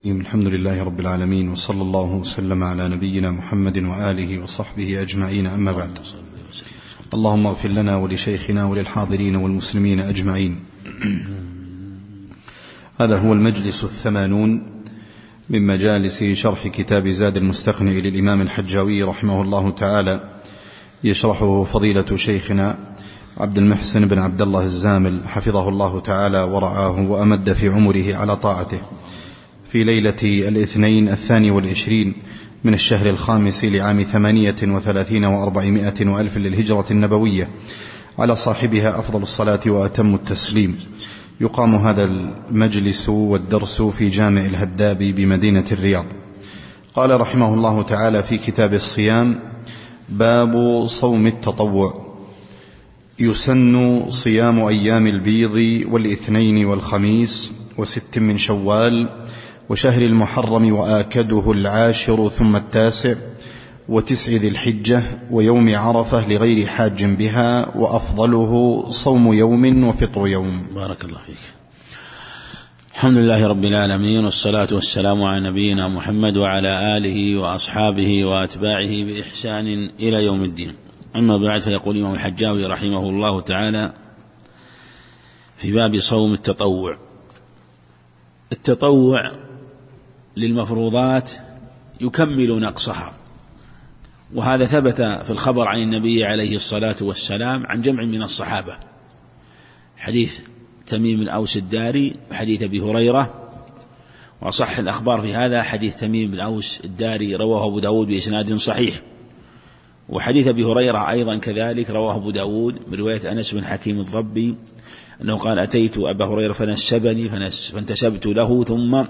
الحمد لله رب العالمين، وصلى الله وسلم على نبينا محمد وآله وصحبه أجمعين، أما بعد. اللهم اغفر لنا ولشيخنا وللحاضرين والمسلمين أجمعين. هذا هو المجلس 80 من مجالس شرح كتاب زاد المستقنع للإمام الحجاوي رحمه الله تعالى، يشرحه فضيلة شيخنا عبد المحسن بن عبد الله الزامل حفظه الله تعالى ورعاه وأمد في عمره على طاعته، في ليلة الاثنين 22 من الشهر الخامس لعام 38 و400 وألف للهجرة النبوية، على صاحبها أفضل الصلاة وأتم التسليم. يقام هذا المجلس والدرس في جامع الهداب بمدينة الرياض. قال رحمه الله تعالى في كتاب الصيام: باب صوم التطوع. يسن صيام أيام البيض والاثنين والخميس وست من شوال وشهر المحرم وآكده 10 ثم 9 و9 ذي الحجة ويوم عرفة لغير حاج بها، وأفضله صوم يوم وفطر يوم. بارك الله فيك. الحمد لله رب العالمين، والصلاة والسلام على نبينا محمد وعلى آله وأصحابه وأتباعه بإحسان إلى يوم الدين. أما بعد، فيقول الإمام الحجاوي رحمه الله تعالى في باب صوم التطوع: التطوع للمفروضات يكمل نقصها، وهذا ثبت في الخبر عن النبي عليه الصلاة والسلام عن جمع من الصحابة، حديث تميم الأوس الداري وحديث أبي هريرة. وصح الأخبار في هذا حديث تميم الأوس الداري رواه أبو داود بإسناد صحيح، وحديث أبي هريرة أيضا كذلك رواه أبو داود من رواية أنس بن حكيم الضبي أنه قال: أتيت أبا هريرة فنسبني فانتسبت له، ثم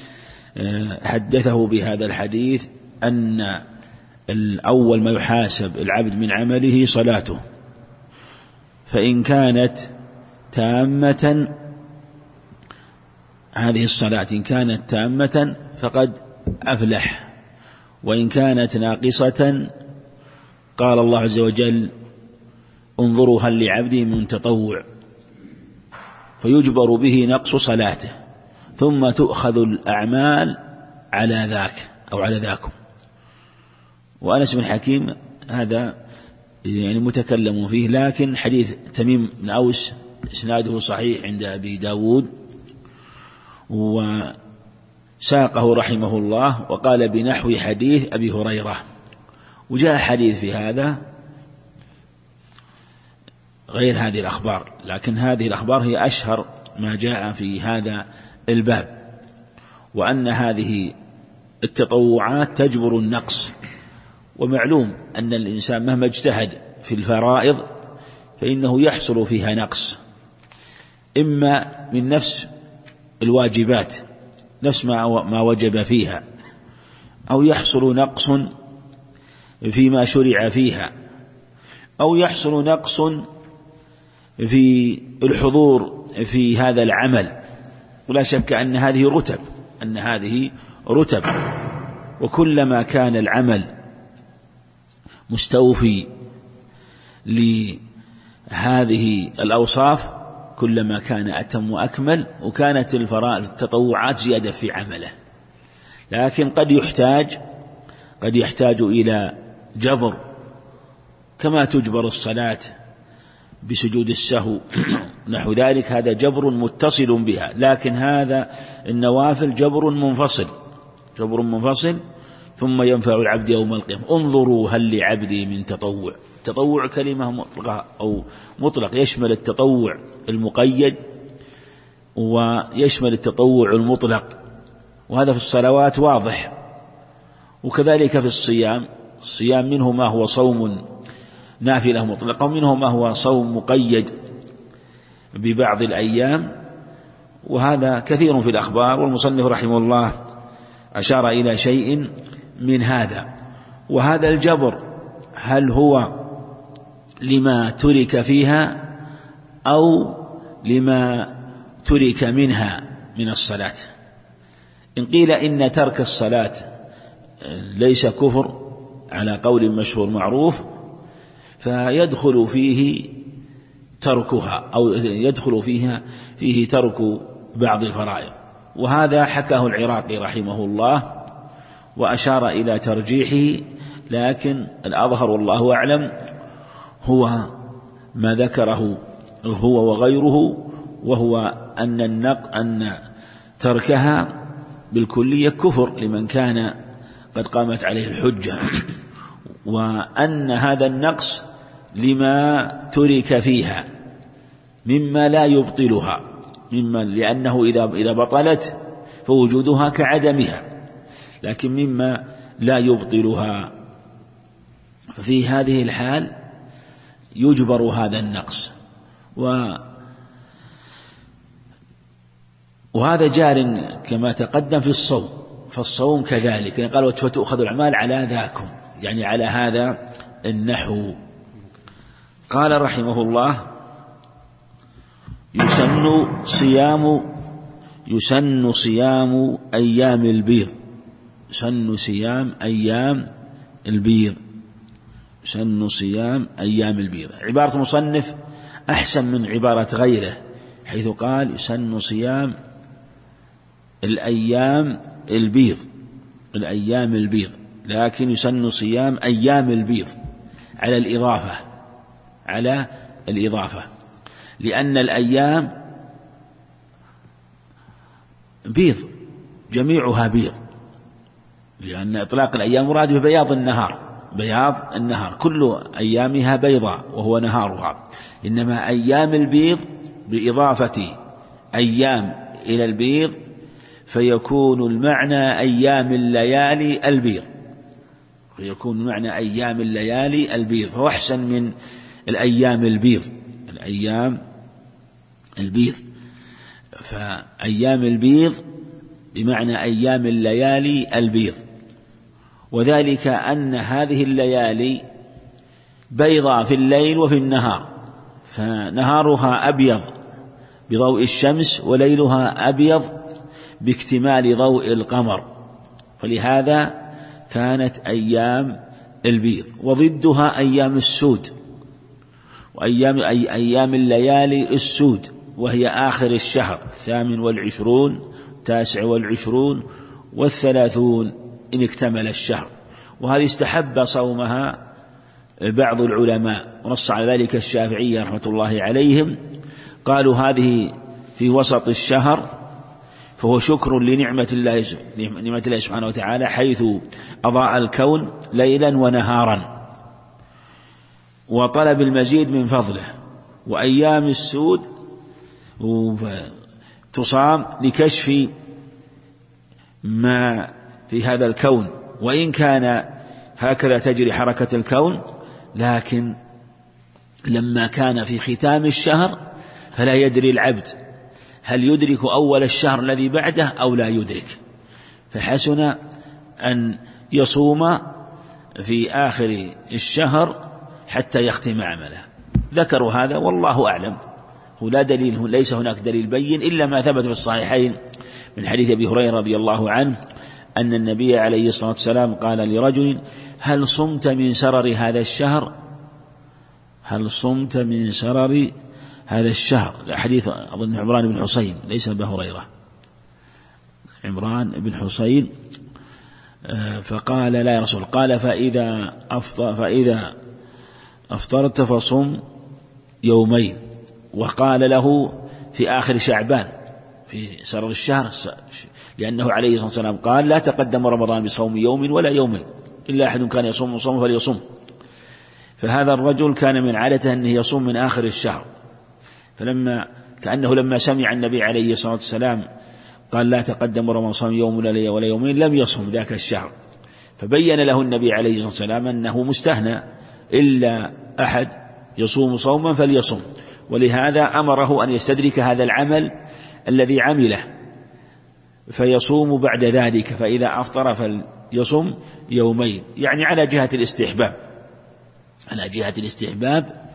حدثه بهذا الحديث أن الأول ما يحاسب العبد من عمله صلاته، فإن كانت تامة، هذه الصلاة إن كانت تامة فقد أفلح، وإن كانت ناقصة قال الله عز وجل: انظروا هل لعبدي من تطوع، فيجبر به نقص صلاته، ثم تؤخذ الأعمال على ذاك أو على ذاكم. وأنس بن حكيم هذا يعني متكلم فيه، لكن حديث تميم بن أوس إسناده صحيح عند أبي داود، وساقه رحمه الله وقال بنحو حديث أبي هريرة. وجاء حديث في هذا غير هذه الأخبار، لكن هذه الأخبار هي أشهر ما جاء في هذا الباب، وأن هذه التطوعات تجبر النقص. ومعلوم أن الإنسان مهما اجتهد في الفرائض فإنه يحصل فيها نقص، إما من نفس الواجبات، نفس ما وجب فيها، أو يحصل نقص فيما شرع فيها، أو يحصل نقص في الحضور في هذا العمل. ولا شك أن هذه رتب، وكلما كان العمل مستوفي لهذه الأوصاف كلما كان أتم وأكمل، وكانت الفرائض التطوعات زيادة في عمله. لكن قد يحتاج إلى جبر، كما تجبر الصلاة بسجود السهو نحو ذلك، هذا جبر متصل بها. لكن هذا النوافل جبر منفصل ثم ينفع العبد يوم القيامة. انظروا هل لعبدي من تطوع. تطوع كلمة مطلقة أو مطلق، يشمل التطوع المقيد ويشمل التطوع المطلق، وهذا في الصلوات واضح. وكذلك في الصيام منه ما هو صوم نافلة مطلقة، ومنه ما هو صوم مقيد ببعض الأيام، وهذا كثير في الأخبار. والمصنف رحمه الله أشار إلى شيء من هذا. وهذا الجبر هل هو لما ترك فيها أو لما ترك منها من الصلاة؟ إن قيل إن ترك الصلاة ليس كفر على قول مشهور معروف، فيدخل فيه تركها، أو يدخل فيه ترك بعض الفرائض. وهذا حكاه العراقي رحمه الله وأشار إلى ترجيحه، لكن الأظهر والله أعلم هو ما ذكره هو وغيره، وهو أن تركها بالكلية كفر لمن كان قد قامت عليه الحجة، وأن هذا النقص لما ترك فيها مما لا يبطلها، لأنه إذا بطلت فوجودها كعدمها، لكن مما لا يبطلها، ففي هذه الحال يجبر هذا النقص. وهذا جار كما تقدم في الصوم، فالصوم كذلك قال فتؤخذ الأعمال على ذاكم، يعني على هذا النحو. قال رحمه الله: يسن صيام أيام البيض. يسن صيام أيام البيض. يسن صيام أيام البيض. عبارة المصنف أحسن من عبارة غيره، حيث قال يسن صيام الأيام البيض، الأيام البيض، لكن يسن صيام أيام البيض على الإضافة، لأن الأيام بيض، جميعها بيض، لأن إطلاق الأيام مراد ببياض النهار، كل أيامها بيضاء وهو نهارها، إنما أيام البيض بإضافة أيام إلى البيض فيكون المعنى أيام الليالي البيض، فهو أحسن من الأيام البيض. فأيام البيض بمعنى أيام الليالي البيض، وذلك أن هذه الليالي بيضاء في الليل وفي النهار، فنهارها أبيض بضوء الشمس وليلها أبيض باكتمال ضوء القمر، فلهذا كانت أيام البيض. وضدها أيام السود، أيام الليالي السود، وهي آخر الشهر 28 29 و30 إن اكتمل الشهر، وهذه استحب صومها بعض العلماء، ونص على ذلك الشافعية رحمة الله عليهم، قالوا هذه في وسط الشهر، فهو شكر لنعمة الله سبحانه وتعالى، حيث أضاء الكون ليلا ونهارا، وطلب المزيد من فضله. وأيام السود تصام لكشف ما في هذا الكون، وإن كان هكذا تجري حركة الكون، لكن لما كان في ختام الشهر فلا يدري العبد هل يدرك أول الشهر الذي بعده أو لا يدرك، فحسن أن يصوم في آخر الشهر حتى يختم عمله. ذكروا هذا والله أعلم، لا دليل، ليس هناك دليل بين إلا ما ثبت في الصحيحين من حديث أبي هريرة رضي الله عنه أن النبي عليه الصلاة والسلام قال لرجل: هل صمت من سرر هذا الشهر؟ هل صمت من سرر هذا الشهر؟ الحديث أظن عمران بن حسين، ليس أبي هريرة، عمران بن حسين. فقال: لا يا رسول، قال: فإذا أفطرت فصم يومين. وقال له في آخر شعبان في سرر الشهر، لأنه عليه الصلاة والسلام قال: لا تقدم رمضان بصوم يوم ولا يومين، إلا أحد كان يصوم صوم فليصوم. فهذا الرجل كان من عادته أنه يصوم من آخر الشهر، كأنه لما سمع النبي عليه الصلاة والسلام قال: لا تقدم رمضان صوم يوم ولا يومين، لم يصوم ذاك الشهر، فبين له النبي عليه الصلاة والسلام أنه مستثنى، إلا أحد يصوم صوما فليصوم، ولهذا أمره أن يستدرك هذا العمل الذي عمله فيصوم بعد ذلك، فإذا أفطر فليصوم يومين، يعني على جهة الاستحباب.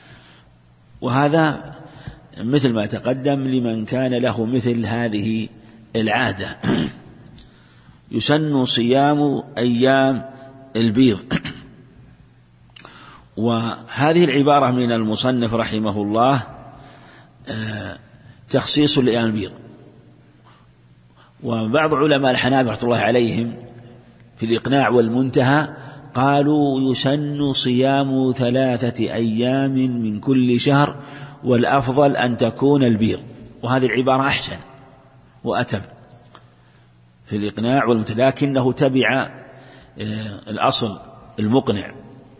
وهذا مثل ما تقدم لمن كان له مثل هذه العادة. يسن صيام أيام البيض. وهذه العبارة من المصنف رحمه الله تخصيص لأيام البيض، وبعض علماء الحنابلة رحمة الله عليهم في الإقناع والمنتهى قالوا يسن صيام 3 أيام من كل شهر، والأفضل أن تكون البيض، وهذه العبارة أحسن وأتم في الإقناع والمنتهى، لكنه تبع الأصل المقنع،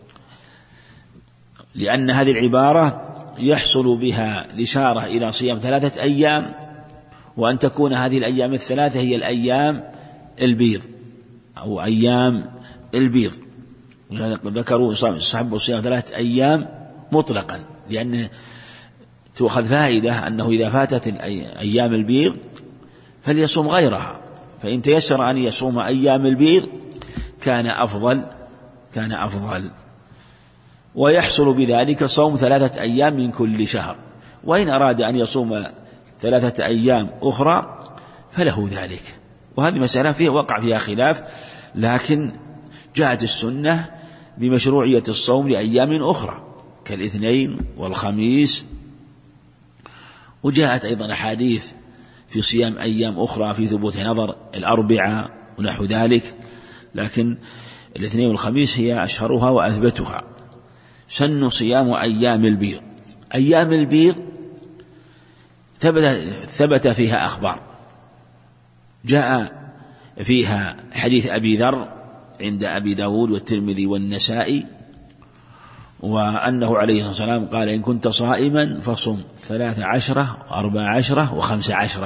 لأن هذه العبارة يحصل بها الإشارة إلى صيام 3 أيام، وأن تكون هذه الأيام 3 هي الأيام البيض أو أيام البيض. ذكروا صحبوا صيام 3 أيام مطلقا، لأن تؤخذ فائدة أنه إذا فاتت أيام البيض فليصوم غيرها، فإن تيسر أن يصوم أيام البيض كان أفضل، ويحصل بذلك صوم 3 أيام من كل شهر، وإن أراد أن يصوم 3 أيام أخرى فله ذلك. وهذه مسألة وقع فيها خلاف، لكن جاءت السنة بمشروعية الصوم لأيام أخرى كالاثنين والخميس، وجاءت أيضا أحاديث في صيام أيام أخرى في ثبوت نظر الأربعاء ونحو ذلك، لكن الاثنين والخميس هي أشهرها وأثبتها. سن صيام أيام البيض. أيام البيض ثبت فيها أخبار، جاء فيها حديث أبي ذر عند أبي داود والترمذي والنسائي، وأنه عليه الصلاة والسلام قال: إن كنت صائما فصم 13 و14 و15.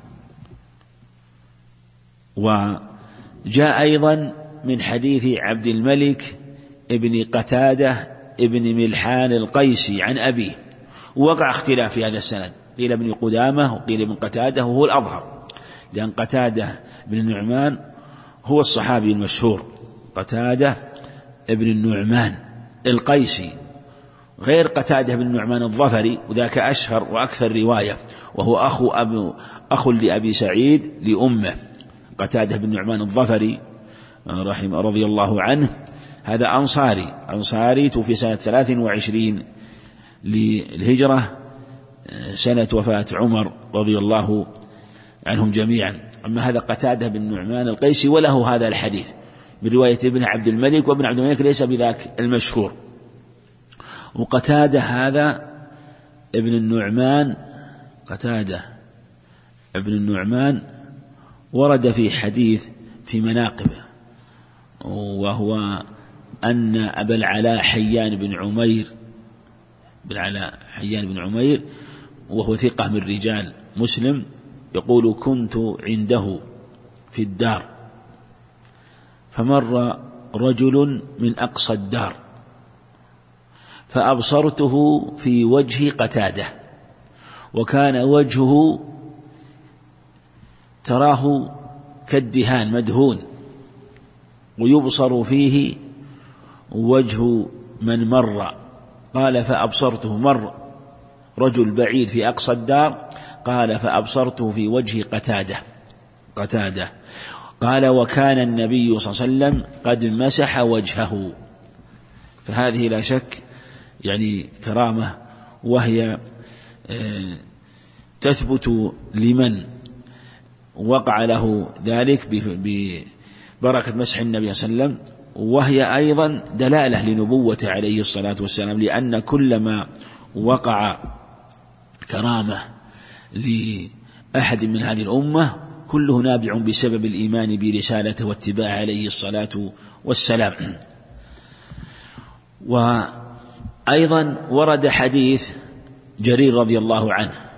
وجاء أيضا من حديث عبد الملك ابن قتادة ابن ملحان القيسي عن أبيه، ووقع اختلاف في هذا السند، قيل ابن قدامة وقيل ابن قتادة، وهو الأظهر، لأن قتادة بن النعمان هو الصحابي المشهور، قتادة ابن النعمان القيسي، غير قتادة بن النعمان الظفري، وذاك أشهر وأكثر رواية، وهو أخ لأبي سعيد لأمه. قتادة بن النعمان الظفري رضي الله عنه هذا أنصاري توفي سنة 23 للهجرة، سنة وفاة عمر رضي الله عنهم جميعا. أما هذا قتادة بن النعمان القيسي وله هذا الحديث برواية ابن عبد الملك، وابن عبد الملك ليس بذاك المشهور. وقتادة هذا ابن النعمان، قتادة ابن النعمان ورد في حديث في مناقبه، وهو أن أبا العلاء حيان بن عمير وهو ثقة من رجال مسلم يقول: كنت عنده في الدار فمر رجل من أقصى الدار فأبصرته في وجه قتادة، وكان وجهه تراه كالدهان مدهون، ويبصر فيه وجه من مر. قال: فأبصرته، مر رجل بعيد في أقصى الدار، قال: فأبصرته في وجه قتادة. قال: وكان النبي صلى الله عليه وسلم قد مسح وجهه. فهذه لا شك يعني كرامة، وهي تثبت لمن وقع له ذلك ببركة مسح النبي صلى الله عليه وسلم، وهي أيضا دلالة لنبوته عليه الصلاة والسلام، لأن كلما وقع كرامة لأحد من هذه الأمة كله نابع بسبب الإيمان برسالته واتباع عليه الصلاة والسلام. وأيضا ورد حديث جرير رضي الله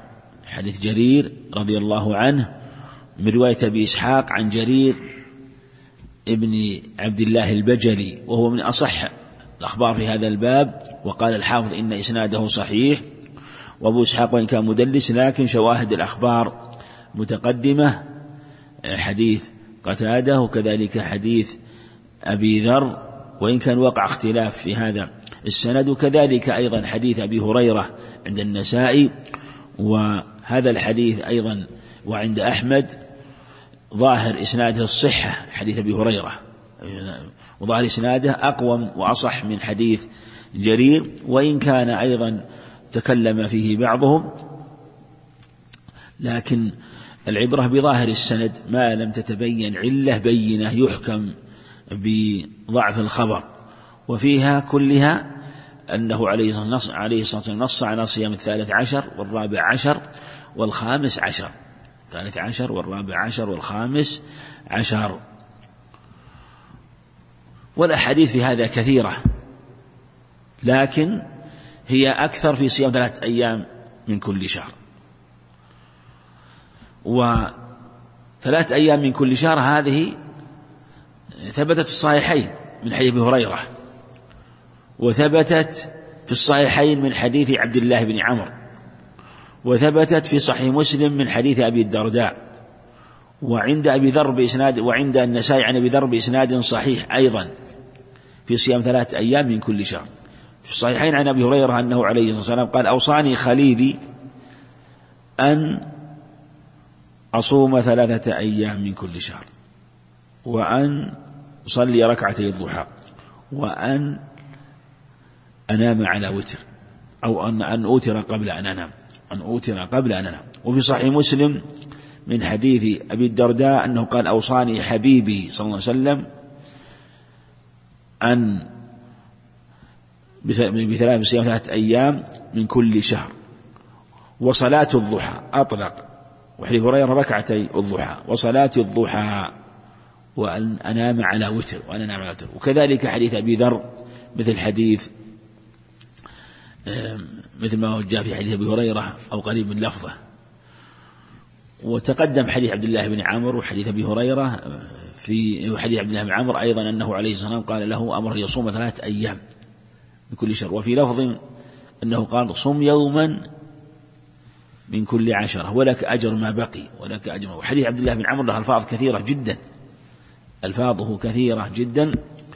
عنه من رواية أبي إسحاق عن جرير ابن عبد الله البجلي، وهو من أصح الأخبار في هذا الباب. وقال الحافظ إن إسناده صحيح، وأبو إسحاق وإن كان مدلس لكن شواهد الأخبار متقدمة، حديث قتادة وكذلك حديث أبي ذر، وإن كان وقع اختلاف في هذا السند، وكذلك أيضا حديث أبي هريرة عند النسائي، وهذا الحديث أيضا وعند أحمد ظاهر إسناده الصحة، حديث أبي هريرة، وظاهر إسناده أقوم وأصح من حديث جرير، وإن كان أيضا تكلم فيه بعضهم، لكن العبرة بظاهر السند، ما لم تتبين علة بينة يحكم بضعف الخبر، وفيها كلها أنه عليه الصلاة والسلام نص على صيام 13 و14 و15، 13 و14 و15. والأحاديث في هذا كثيرة، لكن هي أكثر في صيام 3 أيام من كل شهر. و3 أيام من كل شهر هذه ثبتت في الصحيحين من حديث أبي هريرة، وثبتت في الصحيحين من حديث عبد الله بن عمرو، وثبتت في صحيح مسلم من حديث أبي الدرداء، وعند أبي ذر بإسناد، وعند النسائي عن أبي ذر بإسناد صحيح أيضا في صيام 3 أيام من كل شهر. في الصحيحين عن أبي هريرة أنه عليه الصلاة والسلام قال: أوصاني خليلي أن أصوم 3 أيام من كل شهر، وأن أصلي 2 ركعتي الضحى، وأن أنام على وتر، أو أن أوتر قبل أن أنام، وفي صحيح مسلم من حديث أبي الدرداء أنه قال: أوصاني حبيبي صلى الله عليه وسلم أن بصيام 3 أيام من كل شهر، وصلاة الضحى أطلق، وحديث هريرة 2 ركعتي الضحى، وصلاة الضحى، وأن أنام على وتر، وكذلك حديث أبي ذر مثل ما جاء في حديث أبي هريرة أو قريب من لفظه. وتقدم حديث عبد الله بن عمرو وحديث أبي هريرة في حديث عبد الله بن عمرو أيضا أنه عليه الصلاة والسلام قال له: أمر يصوم 3 أيام من كل شهر، وفي لفظ أنه قال: صم يوما من كل 10 ولك أجر ما بقي، ولك أجر. وحديث عبد الله بن عمرو له ألفاظ كثيرة جدا، ألفاظه كثيرة جدا،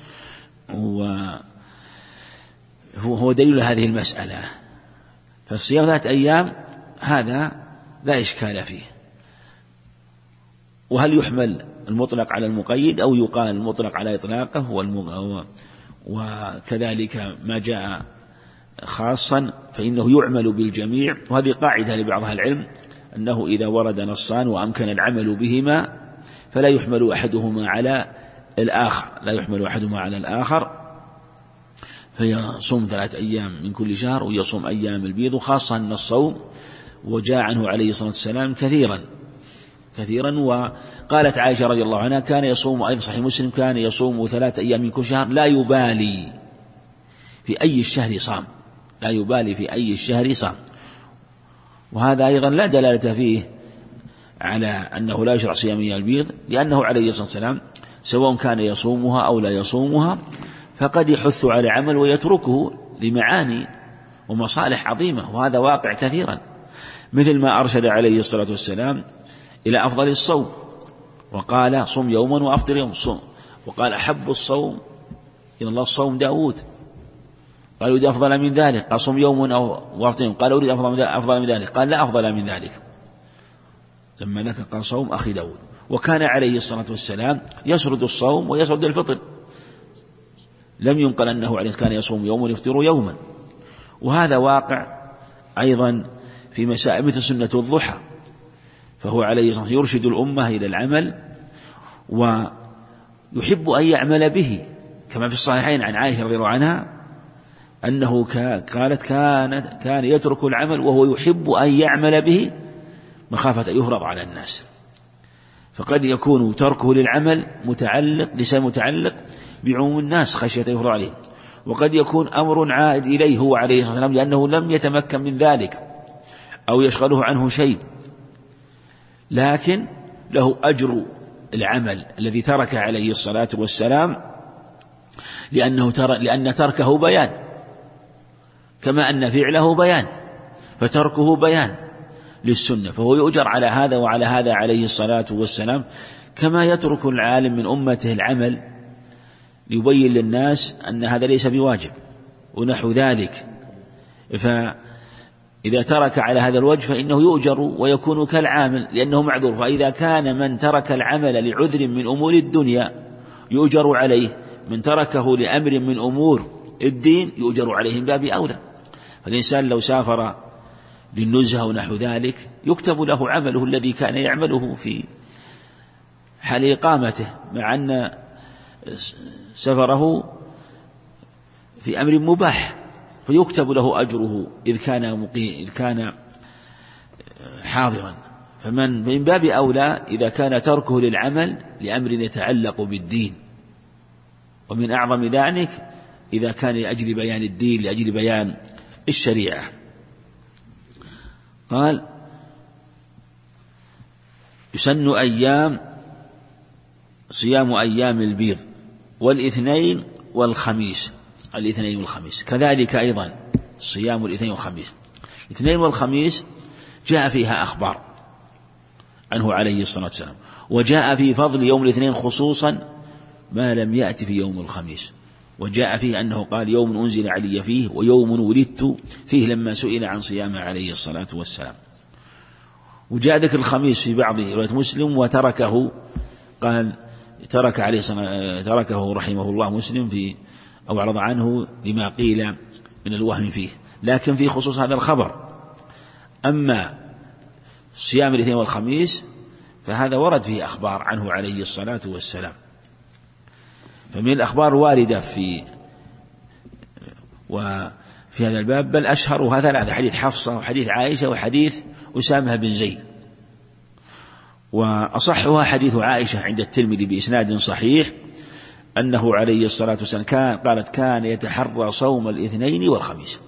وهو دليل هذه المسألة. فالصيام 3 أيام هذا لا إشكال فيه. وهل يحمل المطلق على المقيد أو يقال المطلق على إطلاقه؟ وكذلك ما جاء خاصا فإنه يعمل بالجميع. وهذه قاعدة لبعض أهل العلم أنه إذا ورد نصان وأمكن العمل بهما فلا يحمل أحدهما على الآخر، فيصوم 3 أيام من كل شهر ويصوم أيام البيض، خاصة أن الصوم وجاء عنه عليه الصلاة والسلام كثيرا. وقالت عائشة رضي الله عنها: كان يصوم، أيضا صحيح مسلم، كان يصوم 3 أيام من كل شهر لا يبالي في أي الشهر صام، وهذا أيضا لا دلالة فيه على أنه لا يشرع صيام أيام البيض، لأنه عليه الصلاة والسلام سواء كان يصومها أو لا يصومها فقد يحث على عمل ويتركه لمعاني ومصالح عظيمة، وهذا واقع كثيرا، مثل ما أرشد عليه الصلاة والسلام إلى أفضل الصوم، وقال: صم يوما وأفطر يوم، وقال: أحب الصوم إلى الله صوم داود، قال: أريد أفضل من ذلك، قال: صم يوما وأفطر يوم، قال: أريد أفضل من ذلك، قال: لا أفضل من ذلك، لما ذكر قال: صوم أخي داود. وكان عليه الصلاة والسلام يسرد الصوم ويسرد الفطر، لم ينقل أنه عليه كان يصوم يوما ويفطر يوما. وهذا واقع أيضا في مسائل مثل سنة الضحى، فهو عليه الصلاة والسلام يرشد الأمة إلى العمل ويحب أن يعمل به، كما في الصحيحين عن عائشة رضي الله عنها أنه قالت: كان يترك العمل وهو يحب أن يعمل به مخافة أن يفرض على الناس. فقد يكون تركه للعمل متعلق بعموم الناس خشية يفرض عليه، وقد يكون أمر عائد إليه هو عليه الصلاة والسلام لأنه لم يتمكن من ذلك أو يشغله عنه شيء، لكن له أجر العمل الذي ترك عليه الصلاة والسلام، لأن تركه بيان كما أن فعله بيان، فتركه بيان للسنة، فهو يؤجر على هذا وعلى هذا عليه الصلاة والسلام، كما يترك العالم من أمته العمل ليبين للناس أن هذا ليس بواجب ونحو ذلك. فإذا ترك على هذا الوجه فإنه يؤجر ويكون كالعامل لأنه معذور. فإذا كان من ترك العمل لعذر من أمور الدنيا يؤجر عليه، من تركه لأمر من أمور الدين يؤجر عليه من باب أولى. فالإنسان لو سافر للنزهة ونحو ذلك يكتب له عمله الذي كان يعمله في حال إقامته، مع أن سفره في أمر مباح فيكتب له أجره إذ كان حاضرا. فمن باب أولى إذا كان تركه للعمل لأمر يتعلق بالدين، ومن أعظم ذلك إذا كان لأجل بيان الدين، لأجل بيان الشريعة. قال يسن صيام أيام البيض والاثنين والخميس، الاثنين والخميس كذلك أيضا صيام الاثنين والخميس. الاثنين والخميس جاء فيها أخبار عنه عليه الصلاة والسلام، وجاء في فضل يوم الاثنين خصوصا ما لم يأتي في يوم الخميس، وجاء فيه أنه قال يوم أنزل علي فيه ويوم ولدت فيه لما سئل عن صيامه عليه الصلاة والسلام. وجاء ذكر الخميس في بعض رواية مسلم وتركه، قال تركه رحمه الله مسلم أو أعرض عنه لما قيل من الوهم فيه، لكن في خصوص هذا الخبر. أما صيام الاثنين والخميس فهذا ورد فيه أخبار عنه عليه الصلاة والسلام، فمن الأخبار واردة في هذا الباب، بل أشهرها ثلاثة: حديث حفصة وحديث عائشة وحديث أسامة بن زيد. وأصحها حديث عائشة عند الترمذي بإسناد صحيح أنه عليه الصلاة والسلام قالت كان يتحرى صوم الاثنين والخميس،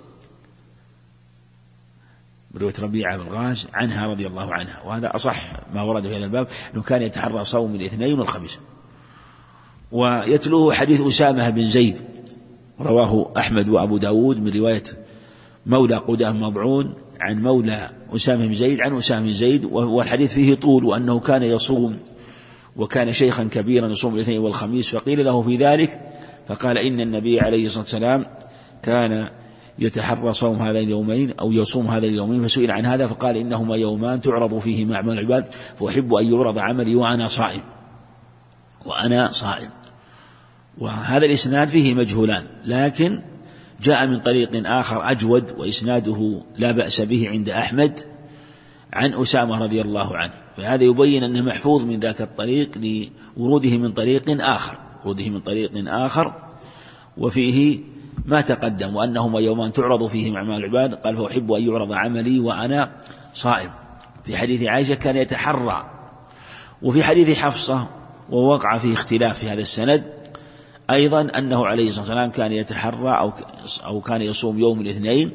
برواية ربيعة بن غاز عنها رضي الله عنها، وهذا أصح ما ورد في هذا الباب أنه كان يتحرى صوم الاثنين والخميس. ويتلوه حديث أسامة بن زيد رواه أحمد وأبو داود من رواية مولى قدام مضعون عن مولى أسامة بن زيد عن أسامة بن زيد، والحديث فيه طول، وأنه كان يصوم وكان شيخا كبيرا يصوم الاثنين والخميس، فقيل له في ذلك فقال إن النبي عليه الصلاة والسلام كان يتحرى صوم هذين اليومين أو يصوم هذين اليومين، فسئل عن هذا فقال إنهما يومان تعرض فيهما أعمال العباد فأحب أن يعرض عملي وأنا صائم. وهذا الإسناد فيه مجهولان، لكن جاء من طريق آخر أجود وإسناده لا بأس به عند أحمد عن أسامة رضي الله عنه، فهذا يبين أنه محفوظ من ذاك الطريق لوروده من طريق آخر، وفيه ما تقدم وأنهما يومان تعرض فيهما أعمال العباد، قال فأحب أن يعرض عملي وأنا صائم. في حديث عائشة كان يتحرى. وفي حديث حفصة ووقع فيه اختلاف في هذا السند أيضا أنه عليه الصلاة والسلام كان يتحرى أو كان يصوم يوم الاثنين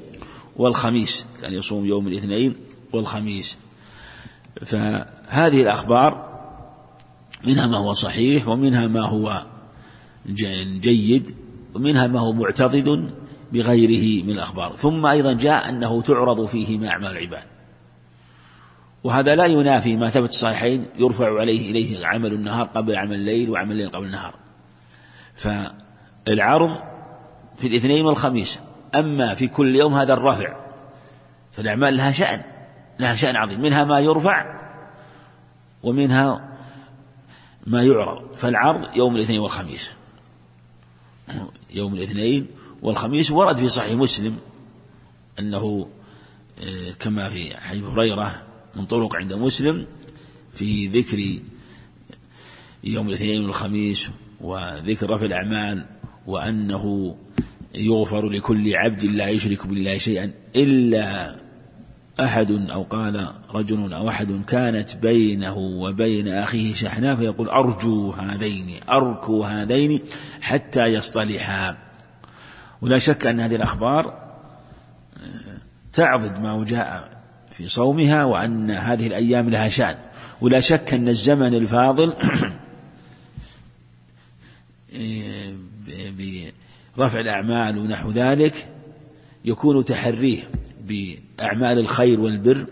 والخميس، فهذه الأخبار منها ما هو صحيح ومنها ما هو جيد ومنها ما هو معتضد بغيره من الأخبار. ثم أيضا جاء أنه تعرض فيه أعمال العباد، وهذا لا ينافي ما ثبت الصحيحين يرفع إليه عمل النهار قبل عمل الليل وعمل الليل قبل النهار. فالعرض في الاثنين والخميس، أما في كل يوم هذا الرفع، فالأعمال لها شأن عظيم، منها ما يرفع ومنها ما يعرض. فالعرض يوم الاثنين والخميس ورد في صحيح مسلم أنه كما في حديث هريرة من طرق عند مسلم في ذكر يوم الاثنين والخميس وذكر رفع الأعمال، وأنه يغفر لكل عبد لا يشرك بالله شيئا إلا أحد أو قال رجل أو أحد كانت بينه وبين أخيه شحناء فيقول أركو هذين حتى يصطلحا. ولا شك أن هذه الأخبار تعضد ما جاء في صومها، وأن هذه الأيام لها شأن. ولا شك أن الزمن الفاضل برفع الأعمال ونحو ذلك يكون تحريه بأعمال الخير والبر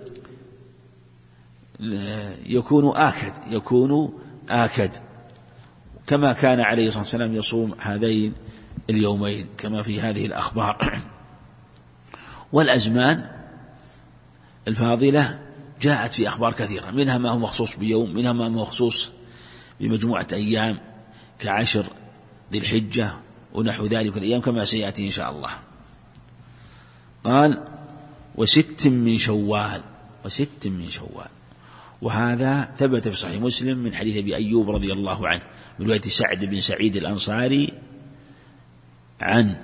يكون آكد كما كان عليه الصلاة والسلام يصوم هذين اليومين كما في هذه الأخبار. والأزمان الفاضلة جاءت في أخبار كثيرة، منها ما هو مخصوص بيوم، منها ما هو مخصوص بمجموعة أيام كعشر ذي الحجة ونحو ذلك الأيام كما سيأتي إن شاء الله. قال وست من شوال، وست من شوال. وهذا ثبت في صحيح مسلم من حديث أبي أيوب رضي الله عنه من رواية سعد بن سعيد الأنصاري عن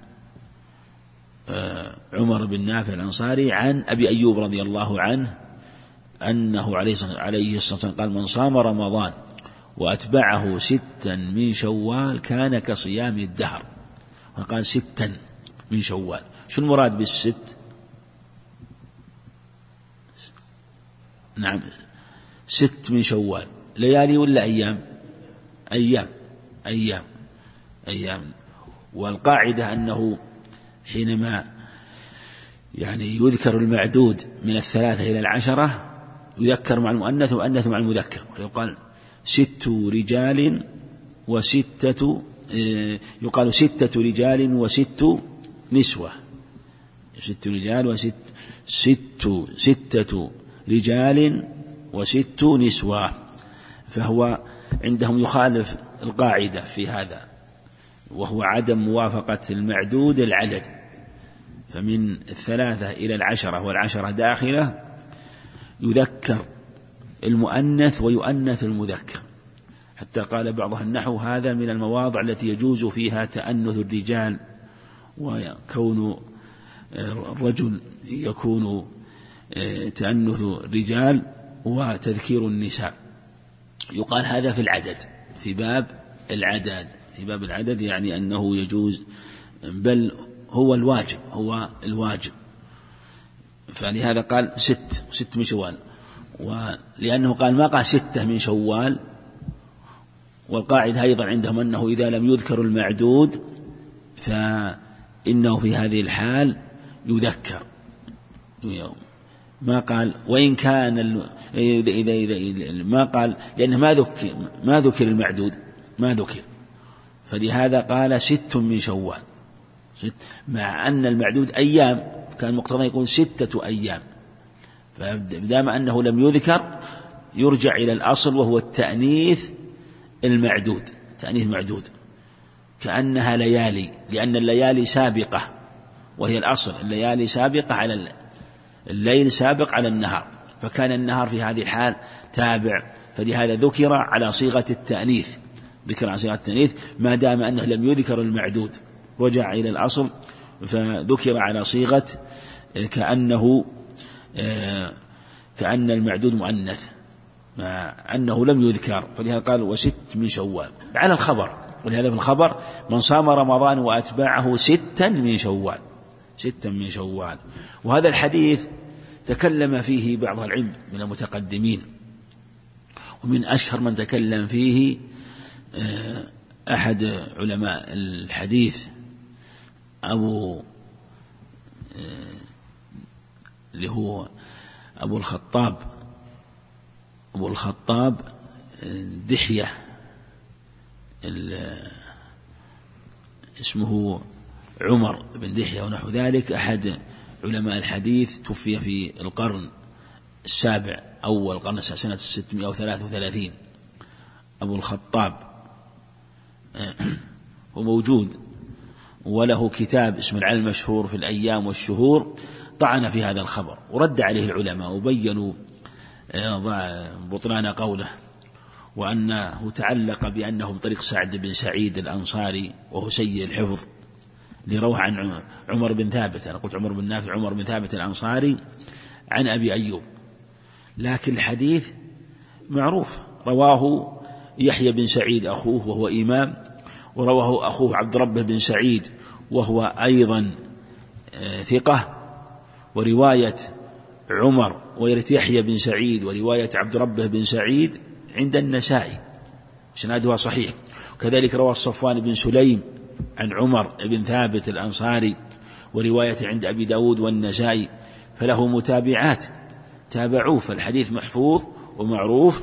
عمر بن نافع الأنصاري عن أبي أيوب رضي الله عنه أنه عليه الصلاة والسلام قال: من صام رمضان وأتبعه ستا من شوال كان كصيام الدهر. وقال ستا من شوال. شو المراد بالست؟ نعم، ست من شوال، ليالي ولا أيام؟ أيام، أيام، أيام. والقاعدة أنه حينما يعني يذكر المعدود من 3 إلى 10 يذكر مع المؤنث ومؤنث مع المذكر، ويقال 6 رجال و6، يقال 6 رجال و6 نسوة، 6 رجال ستة رجال و6 نسوة. فهو عندهم يخالف القاعدة في هذا، وهو عدم موافقة المعدود العدد. فمن 3 إلى 10 والعشرة داخلة يذكر المؤنث ويؤنث المذكر، حتى قال بعض النحو هذا من المواضع التي يجوز فيها تأنث الرجال، وكون الرجل يكون تأنث الرجال وتذكير النساء. يقال هذا في العدد، في باب العدد، في باب العدد يعني أنه يجوز، بل هو الواجب، هو الواجب. فلهذا قال 6 من شوال، ولأنه قال ما قال 6 من شوال. والقاعدة أيضا عندهم أنه إذا لم يذكر المعدود فإنه في هذه الحال يذكر، ما قال وإن كان إذا ما قال، لأنه ما ذكر المعدود، ما ذكر، فلهذا قال 6 من شوال، مع أن المعدود أيام، كان مقتضى يكون 6 أيام. فدام أنه لم يذكر يرجع إلى الأصل، وهو التأنيث المعدود، تأنيث معدود، كأنها ليالي، لأن الليالي سابقة، وهي الأصل، الليالي سابقة على الليل، سابق على النهار، فكان النهار في هذه الحال تابع، فلهذا ذكر على صيغة التأنيث، ذكر على صيغة التأنيث ما دام أنه لم يذكر المعدود، رجع إلى الأصل فذكر على صيغة كأن المعدود مؤنث مع أنه لم يذكر، فلهذا قال 6 من شوال على الخبر. ولهذا في الخبر من صام رمضان وأتبعه 6 من شوال، 6 من شوال. وهذا الحديث تكلم فيه بعض العلم من المتقدمين، ومن أشهر من تكلم فيه أحد علماء الحديث اللي هو أبو الخطاب دحية، اسمه عمر بن دحية ونحو ذلك، أحد علماء الحديث، توفي في القرن السابع، أول قرن سنة 633. أبو الخطاب هو موجود، وله كتاب اسم العلم المشهور في الأيام والشهور، طعن في هذا الخبر ورد عليه العلماء وبينوا بطلان قوله، وأنه تعلق بأنه بطريق سعد بن سعيد الأنصاري وهو سيء الحفظ، لروح عن عمر بن ثابت، أنا قلت عمر بن نافع، عمر بن ثابت الأنصاري عن أبي أيوب. لكن الحديث معروف، رواه يحيى بن سعيد أخوه وهو إمام، ورواه أخوه عبد ربه بن سعيد وهو أيضا ثقة، ورواية عمر ورواية يحيى بن سعيد ورواية عبد ربه بن سعيد عند النسائي سنادها صحيح. وكذلك روى صفوان بن سليم عن عمر بن ثابت الأنصاري ورواية عند أبي داود والنسائي، فله متابعات تابعوه، فالحديث محفوظ ومعروف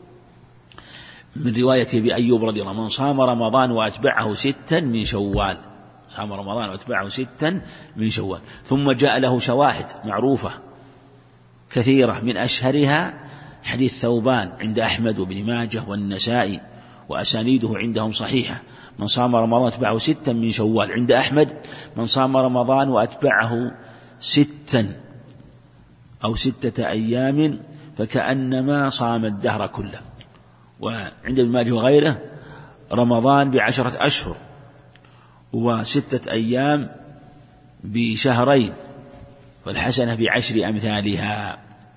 من رواية أبي أيوب رضي الله عنه: من صام رمضان وأتبعه 6 من شوال، صام رمضان وأتبعه 6 من شوال. ثم جاء له شواهد معروفة كثيرة، من أشهرها حديث ثوبان عند أحمد وابن ماجه والنسائي، وأسانيده عندهم صحيحة: من صام رمضان وأتبعه 6 من شوال. عند أحمد: من صام رمضان وأتبعه 6 أو 6 أيام فكأنما صام الدهر كله. وعند ابن ماجه وغيره رمضان ب10 أشهر، و6 أيام بشهرين، والحسنة ب10 أمثالها،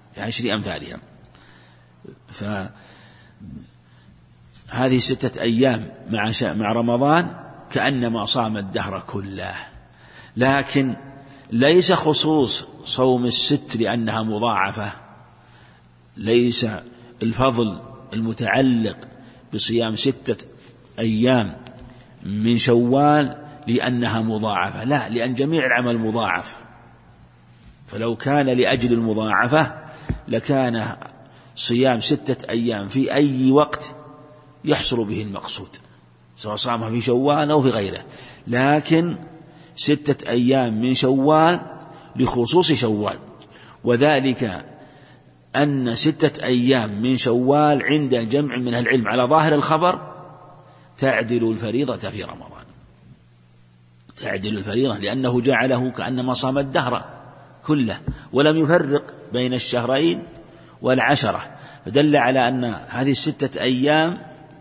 فهذه 6 أيام مع رمضان كأنما صام الدهر كله. لكن ليس خصوص صوم الست لأنها مضاعفة، ليس الفضل المتعلق بصيام 6 أيام من شوال لأنها مضاعفة، لا، لأن جميع العمل مضاعف. فلو كان لأجل المضاعفة لكان صيام 6 أيام في أي وقت يحصل به المقصود، سواء صامها في شوال أو في غيره. لكن 6 أيام من شوال لخصوص شوال، وذلك أن 6 أيام من شوال عند جمع من العلم على ظاهر الخبر تعدل الفريضة في رمضان، تعدل الفريضة، لأنه جعله كأنما صام الدهر كله ولم يفرق بين الشهرين وال10، فدل على أن هذه 6 أيام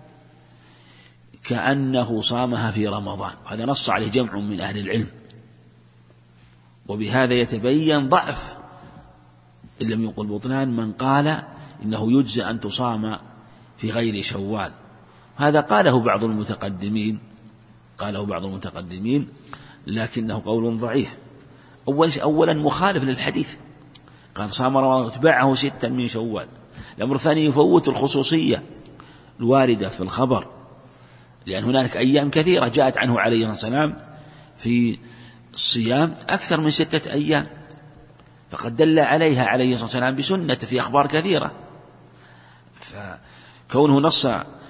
كأنه صامها في رمضان. هذا نص عليه جمع من أهل العلم، وبهذا يتبين ضعف إن لم يقل بطلان من قال إنه يجزى أن تصام في غير شوال. هذا قاله بعض المتقدمين، لكنه قول ضعيف. أولا مخالف للحديث، قال صام رمضان واتبعه 6 من شوال. الأمر الثاني يفوت الخصوصية الواردة في الخبر، لأن هناك أيام كثيرة جاءت عنه عليه الصلاة والسلام في الصيام أكثر من 6 أيام، فقد دل عليها عليه الصلاة والسلام بسنة في أخبار كثيرة، فكونه نص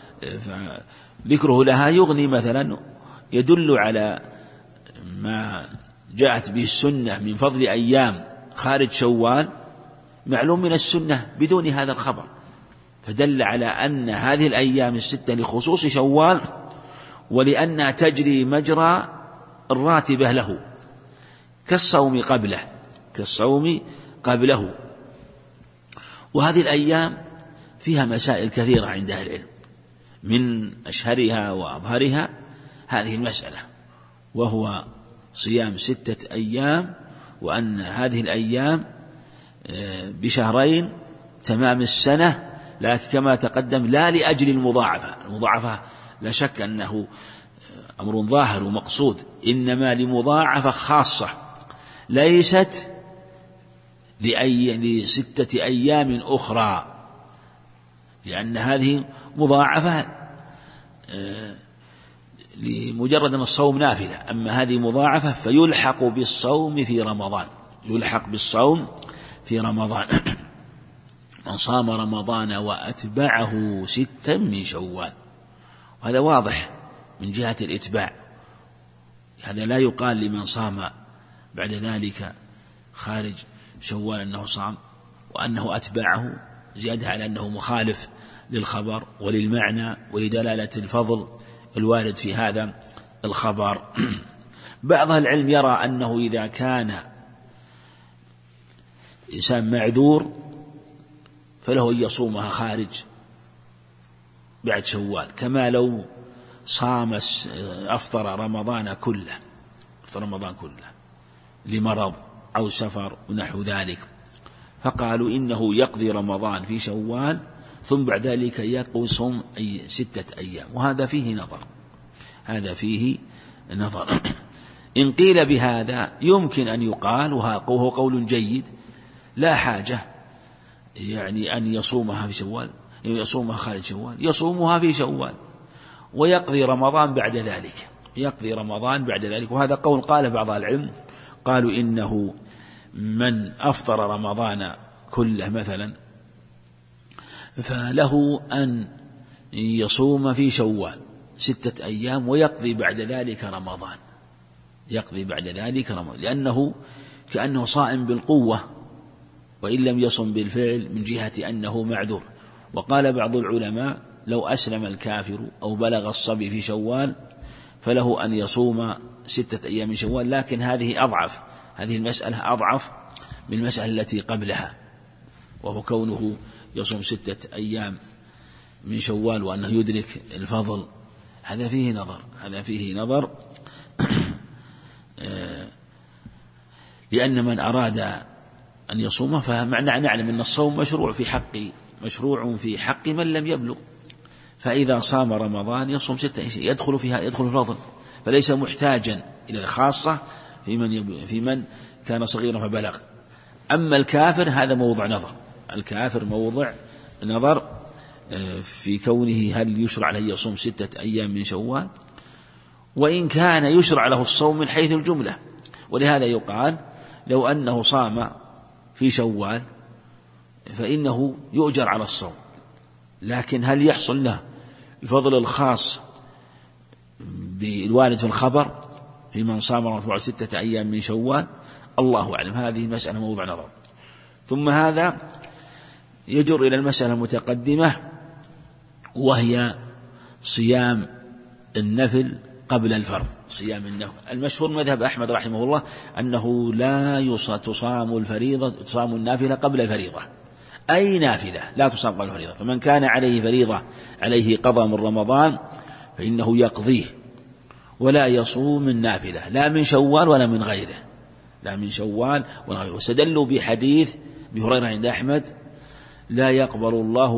ذكره لها يغني، مثلا يدل على ما جاءت به السنة من فضل أيام خارج شوال معلوم من السنة بدون هذا الخبر، فدل على أن هذه الأيام 6 لخصوص شوال، ولأنها تجري مجرى الراتبة له كالصوم قبله. وهذه الأيام فيها مسائل كثيرة عند أهل العلم، من أشهرها وأظهرها هذه المسألة، وهو صيام 6 أيام، وأن هذه الأيام بشهرين تمام السنة، لكن كما تقدم لا لأجل المضاعفة لا شك أنه أمر ظاهر ومقصود، إنما لمضاعفة خاصة ليست ل6 أيام أخرى، لأن هذه مضاعفة لمجرد أن الصوم نافلة، أما هذه مضاعفة فيلحق بالصوم في رمضان. من صام رمضان وأتبعه 6 من شوال، وهذا واضح من جهة الإتباع. هذا لا يقال لمن صام بعد ذلك خارج شوال أنه صام وأنه أتبعه، زيادة على أنه مخالف للخبر وللمعنى ولدلالة الفضل الوارد في هذا الخبر. بعض العلم يرى أنه إذا كان إنسان معذور فله أن يصومها خارج بعد شوال، كما لو أفطر رمضان كله لمرض أو سفر ونحو ذلك، فقالوا إنه يقضي رمضان في شوال ثم بعد ذلك يقوم 6 أيام، وهذا فيه نظر. إن قيل بهذا يمكن أن يقال، وهو قول جيد، لا حاجة يعني أن يصومها في شوال، يصومها خارج شوال، يصومها في شوال ويقضي رمضان بعد ذلك. وهذا قول قال بعض العلم، قالوا إنه من أفطر رمضان كله مثلا فله أن يصوم في شوال 6 أيام ويقضي بعد ذلك رمضان، لأنه كأنه صائم بالقوة وإن لم يصم بالفعل من جهة أنه معذور. وقال بعض العلماء لو أسلم الكافر أو بلغ الصبي في شوال فله أن يصوم 6 أيام من شوال، لكن هذه المسألة أضعف من المسألة التي قبلها، وهو كونه يصوم 6 أيام من شوال وأنه يدرك الفضل، هذا فيه نظر لأن من أراد أن يصوم فمعنى نعلم أن الصوم مشروع في حق من لم يبلغ، فإذا صام رمضان يصوم 6 يدخل الفضل، فليس محتاجا إلى خاصة في من كان صغيرا فبلغ. أما الكافر هذا موضع نظر في كونه هل يشرع له يصوم 6 أيام من شوال، وإن كان يشرع له الصوم من حيث الجملة. ولهذا يقال لو أنه صام في شوال فإنه يؤجر على الصوم، لكن هل يحصل له الفضل الخاص بالوارد في الخبر في من صام 6 أيام من شوال؟ الله أعلم، هذه مسألة موضع نظر. ثم هذا يجر إلى المسألة المتقدمة وهي صيام النفل قبل الفرض. صيام النفل المشهور مذهب أحمد رحمه الله أنه لا تصام النافلة قبل الفريضة، أي نافلة لا تصام قبل الفريضة. فمن كان عليه فريضة عليه قضاء من رمضان فإنه يقضيه ولا يصوم النافلة لا من شوال ولا من غيره. واستدلوا بحديث أبي هريرة عند أحمد لا يقبل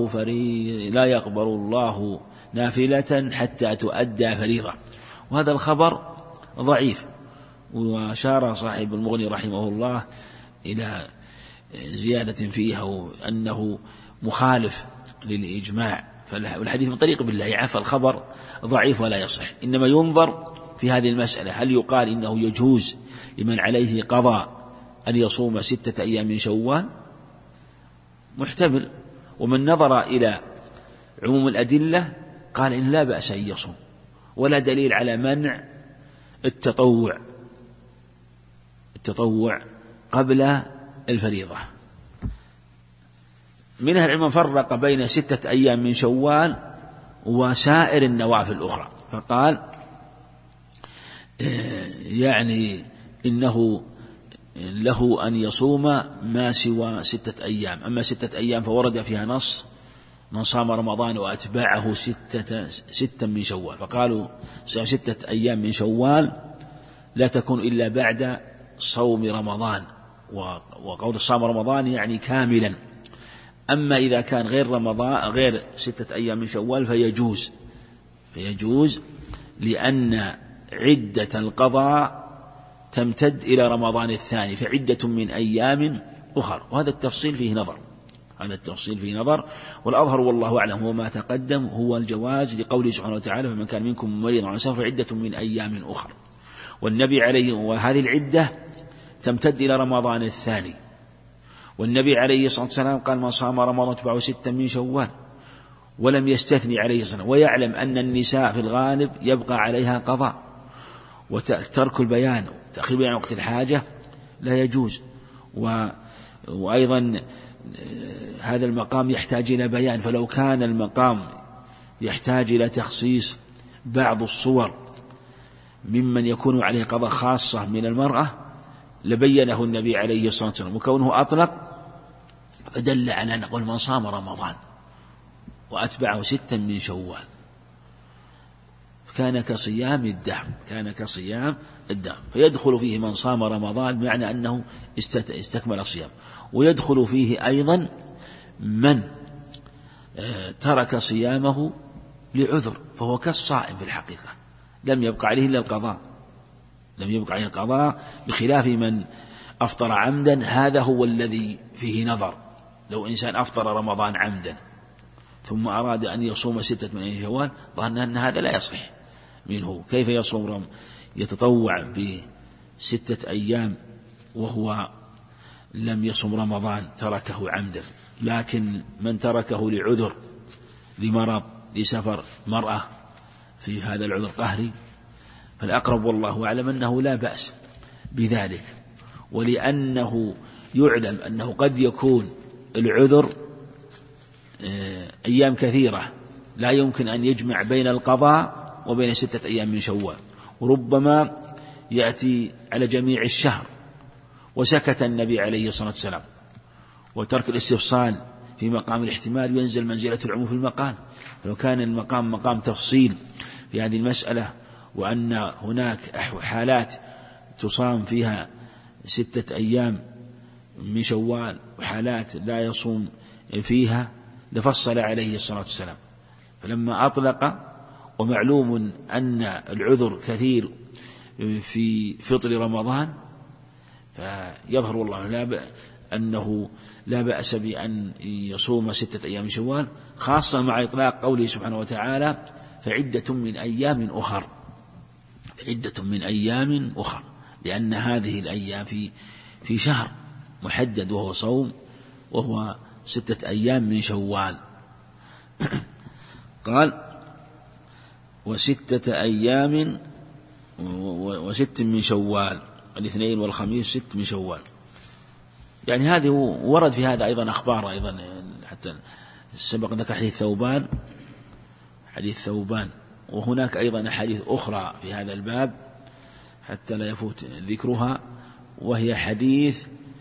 الله نافلة حتى تؤدى فريضة، وهذا الخبر ضعيف. وأشار صاحب المغني رحمه الله إلى زيادة فيها أنه مخالف للإجماع، فالحديث من طريق بالله يعفى الخبر ضعيف ولا يصح. إنما ينظر في هذه المسألة هل يقال إنه يجوز لمن عليه قضاء أن يصوم 6 أيام من شوال؟ محتمل. ومن نظر إلى عموم الأدلة قال إن لا بأس أن يصوم، ولا دليل على منع التطوع قبل الفريضة. من أهل العلم فرق بين 6 أيام من شوال وسائر النوافل الأخرى، فقال يعني إنه له أن يصوم ما سوى 6 أيام. أما 6 أيام فورد فيها نص من صام رمضان وأتبعه 6 من شوال، فقالوا 6 أيام من شوال لا تكون إلا بعد صوم رمضان، وقول صام رمضان يعني كاملا. أما إذا كان غير 6 أيام من شوال فيجوز لأن عدة القضاء تمتد إلى رمضان الثاني، فعدة من أيام أخر. وهذا التفصيل فيه نظر، والأظهر والله أعلم وما تقدم هو الجواز لقوله سبحانه وتعالى فمن كان منكم مريضا على سفر عدة من أيام أخر. والنبي عليه وهذه العدة تمتد إلى رمضان الثاني، والنبي عليه الصلاة والسلام قال من صام رمضان واتبعه 6 من شوال، ولم يستثني عليه الصلاة والسلام. ويعلم أن النساء في الغالب يبقى عليها قضاء، وترك البيان وتأخير بيان وقت الحاجة لا يجوز. وأيضا هذا المقام يحتاج إلى بيان، فلو كان المقام يحتاج إلى تخصيص بعض الصور ممن يكون عليه قضاء خاصة من المرأة لبينه النبي عليه الصلاة والسلام، وكونه أطلق فدل على أن نقول من صام رمضان وأتبعه 6 من شوال كان كصيام الدهر، فيدخل فيه من صام رمضان بمعنى أنه استكمل الصيام. ويدخل فيه أيضا من ترك صيامه لعذر، فهو كالصائم في الحقيقة، لم يبقى عليه إلا القضاء، بخلاف من أفطر عمدا. هذا هو الذي فيه نظر. لو إنسان أفطر رمضان عمدا ثم أراد أن يصوم 6 من شوال ظن أن هذا لا يصح منه، كيف يصوم يتطوع ب6 أيام وهو لم يصم رمضان تركه عمدا. لكن من تركه لعذر، لمرض، لسفر، مرأة في هذا العذر قهري، فالأقرب والله أعلم أنه لا بأس بذلك. ولأنه يعلم أنه قد يكون العذر أيام كثيرة لا يمكن أن يجمع بين القضاء وبين 6 أيام من شوال، وربما يأتي على جميع الشهر. وسكت النبي عليه الصلاة والسلام وترك الاستفصال في مقام الاحتمال ينزل منزلة العموم في المقام. لو كان المقام مقام تفصيل في هذه المسألة وأن هناك حالات تصام فيها 6 أيام من شوال وحالات لا يصوم فيها لفصل عليه الصلاة والسلام. فلما أطلق ومعلوم أن العذر كثير في فطر رمضان فيظهر والله أنه لا بأس بأن يصوم 6 أيام من شوال، خاصة مع إطلاق قوله سبحانه وتعالى فعدة من أيام أخر، عدة من أيام أخر، لأن هذه الأيام في شهر محدد وهو صوم، وهو 6 أيام من شوال. قال 6 أيام و6 من شوال، الاثنين والخميس 6 من شوال. يعني هذه ورد في هذا أيضا أخبار أيضا، حتى سبق ذكر حديث ثوبان، وهناك أيضا حديث أخرى في هذا الباب حتى لا يفوت ذكرها، وهي حديث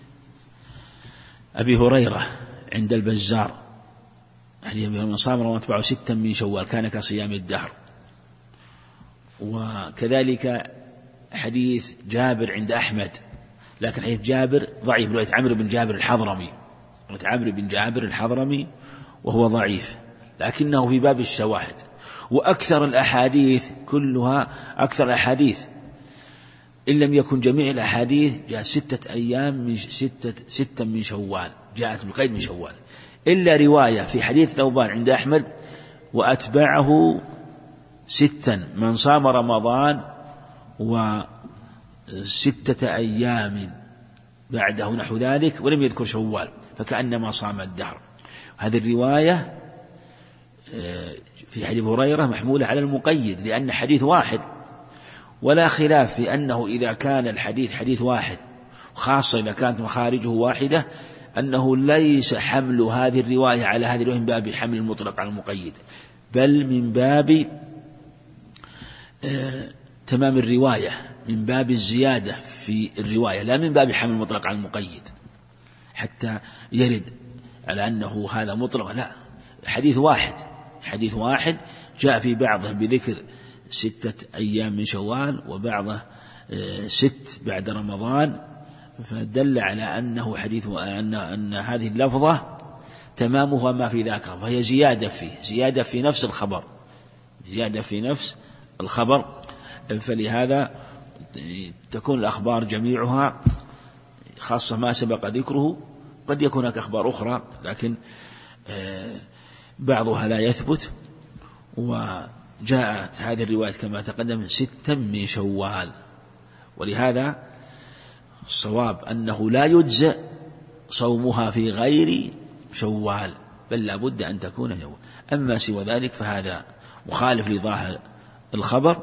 أبي هريرة عند البزار، حديث أبي هريرة من صام رمضان واتبعه 6 من شوال كان كصيام الدهر. وكذلك حديث جابر عند أحمد، لكن حديث جابر ضعيف، رواية عمرو بن جابر الحضرمي، وهو ضعيف لكنه في باب الشواهد. وأكثر الأحاديث كلها، أكثر الأحاديث إن لم يكن جميع الأحاديث جاء 6 أيام من 6 من شوال، جاءت بالقيد من شوال، إلا رواية في حديث ثوبان عند أحمد وأتبعه 6 من صام رمضان و6 أيام بعده نحو ذلك، ولم يذكر شوال، فكأنما صام الدهر. هذه الرواية في حديث هريرة محمولة على المقيد، لأن حديث واحد، ولا خلاف في أنه إذا كان الحديث حديث واحد، خاصة إذا كانت مخارجه واحدة، أنه ليس حمل هذه الرواية على هذه الرواية من باب حمل المطلق على المقيد، بل من باب تمام الرواية، من باب الزيادة في الرواية، لا من باب حمل المطلق على المقيد حتى يرد على أنه هذا مطلق. لا، حديث واحد جاء في بعضه بذكر 6 أيام من شوال، وبعضه 6 بعد رمضان، فدل على أنه حديث، أن هذه اللفظة تمامها ما في ذاك، وهي زيادة في نفس الخبر، فلهذا تكون الأخبار جميعها، خاصة ما سبق ذكره، قد يكون هناك أخبار أخرى لكن بعضها لا يثبت. وجاءت هذه الرواية كما تقدم 6 من شوال، ولهذا الصواب أنه لا يجزئ صومها في غير شوال، بل لا بد أن تكون شوال. أما سوى ذلك فهذا مخالف لظاهر الخبر،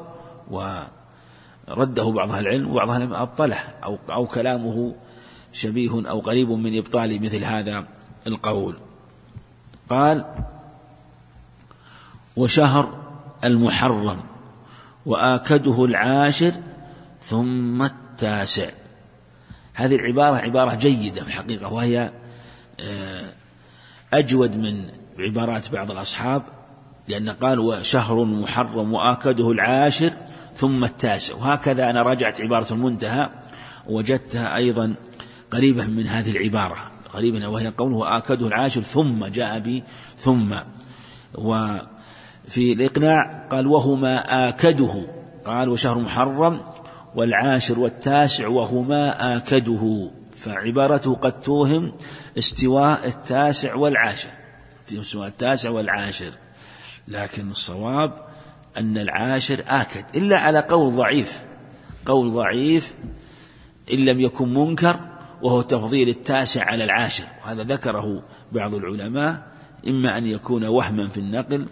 ورده بعض العلم وبعضها لم أبطله، أو كلامه شبيه أو قريب من إبطال مثل هذا القول. قال وشهر المحرم وآكده 10 ثم 9. هذه العبارة عبارة جيدة في الحقيقة، وهي أجود من عبارات بعض الأصحاب، لأن قال وشهر محرم وآكده 10 ثم 9، وهكذا أنا راجعت عبارة المنتهى وجدتها أيضا قريبة من هذه العبارة، قريبا، وهي قوله آكده 10 ثم جاء بي ثم. وفي الإقناع قال وهما آكده، قال وشهر محرم 10 و9 وهما آكده، فعبارته قد توهم استواء 9 و10، لكن الصواب أن 10 آكد، إلا على قول ضعيف إن لم يكن منكر، وهو تفضيل 9 على 10، وهذا ذكره بعض العلماء، إما أن يكون وهما في النقل،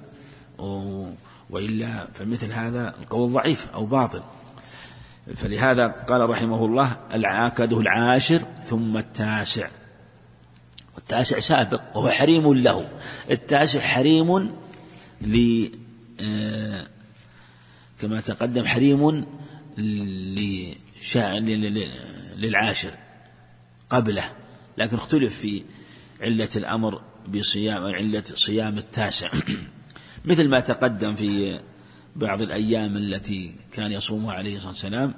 وإلا فمثل هذا القول ضعيف أو باطل. فلهذا قال رحمه الله آكده 10 ثم 9، والتاسع سابق وهو حريم له، التاسع حريم كما تقدم حريم لل10 قبله، لكن اختلف في علة الأمر بصيام علة صيام التاسع مثل ما تقدم في بعض الأيام التي كان يصومها عليه الصلاة والسلام،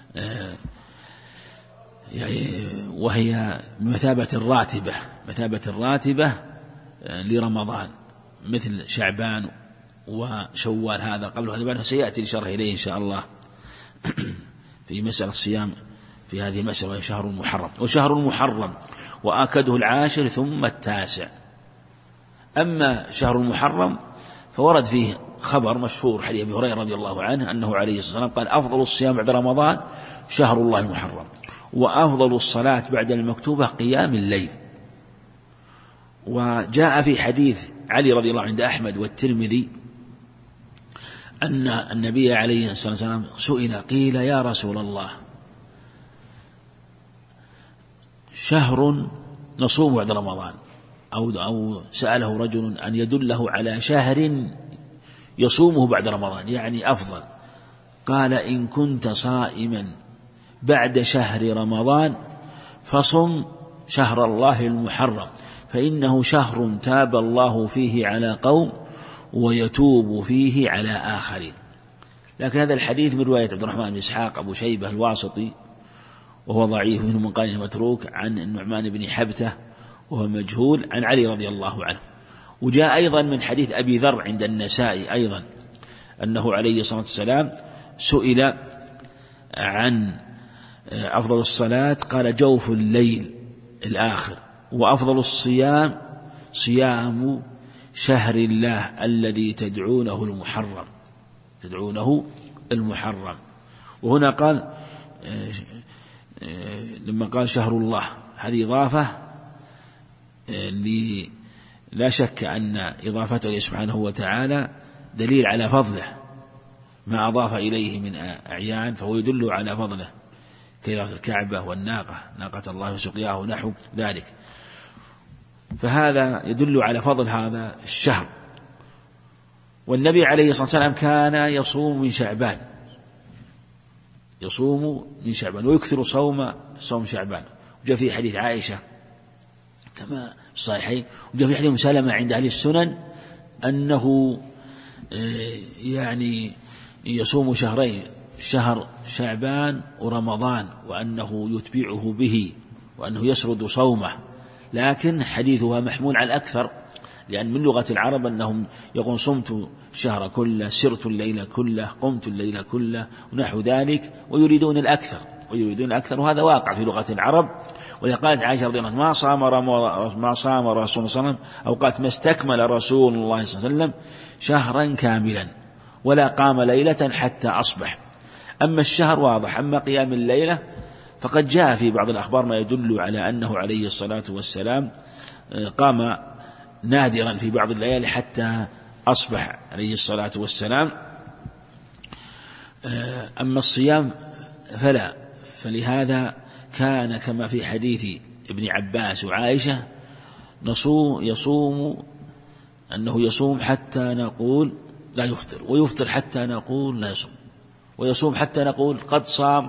وهي مثابة الراتبة لرمضان، مثل شعبان وشوال، هذا قبل هذا بعد سيأتي لشرح إليه إن شاء الله في مسألة الصيام في هذه المسألة، وهي شهر المحرم. وشهر المحرم وآكده العاشر ثم التاسع. أما شهر المحرم فورد فيه خبر مشهور حديث أبي هريرة رضي الله عنه أنه عليه الصلاة والسلام قال: أفضل الصيام بعد رمضان شهر الله المحرم، وأفضل الصلاة بعد المكتوبة قيام الليل. وجاء في حديث علي رضي الله عنه عند أحمد والترمذي أن النبي عليه الصلاة والسلام سئل قيل: يا رسول الله، شهر نصوم بعد رمضان، أو سأله رجل أن يدله على شهر يصومه بعد رمضان يعني أفضل. قال: إن كنت صائما بعد شهر رمضان فصم شهر الله المحرم، فإنه شهر تاب الله فيه على قوم ويتوب فيه على آخرين. لكن هذا الحديث من رواية عبد الرحمن بن إسحاق أبو شيبة الواسطي، وهو ضعيف، منه من قال متروك، عن النعمان بن حبتة وهو مجهول، عن علي رضي الله عنه. وجاء أيضا من حديث أبي ذر عند النسائي أيضا أنه عليه الصلاة والسلام سئل عن أفضل الصلاة قال: جوف الليل الآخر، وأفضل الصيام صيام شهر الله الذي تدعونه المحرم. وهنا قال لما قال شهر الله، هذه إضافة لا شك أن إضافته إليه سبحانه وتعالى دليل على فضله، ما أضاف إليه من أعيان فهو يدل على فضله، كإضافة الكعبة والناقة، ناقة الله وسقياه ونحو ذلك، فهذا يدل على فضل هذا الشهر. والنبي عليه الصلاة والسلام كان يصوم من شعبان ويكثر صوم شعبان. وجاء في حديث عائشة كما في الصحيحين، وجاء في حديث أم سلمة عند أهل السنن أنه يعني يصوم شهرين، شهر شعبان ورمضان، وأنه يتبعه به، وأنه يسرد صومه. لكن حديثها محمول على الأكثر، لأن من لغة العرب أنهم يقول صمت الشهر كله، سرت الليل كله، قمت الليل كله ونحو ذلك، ويريدون الأكثر، وهذا واقع في لغة العرب. ولقالت عائشة رضي الله عنها: ما صام رسول الله صلى الله عليه وسلم، أو قالت ما استكمل رسول الله صلى الله عليه وسلم شهرا كاملا ولا قام ليلة حتى أصبح. أما الشهر واضح، أما قيام الليلة فقد جاء في بعض الأخبار ما يدل على أنه عليه الصلاة والسلام قام نادرا في بعض الليالي حتى أصبح عليه الصلاة والسلام. أما الصيام فلهذا كان كما في حديث ابن عباس وعائشة أنه يصوم حتى نقول لا يفطر، ويفطر حتى نقول لا يصوم، ويصوم حتى نقول قد صام،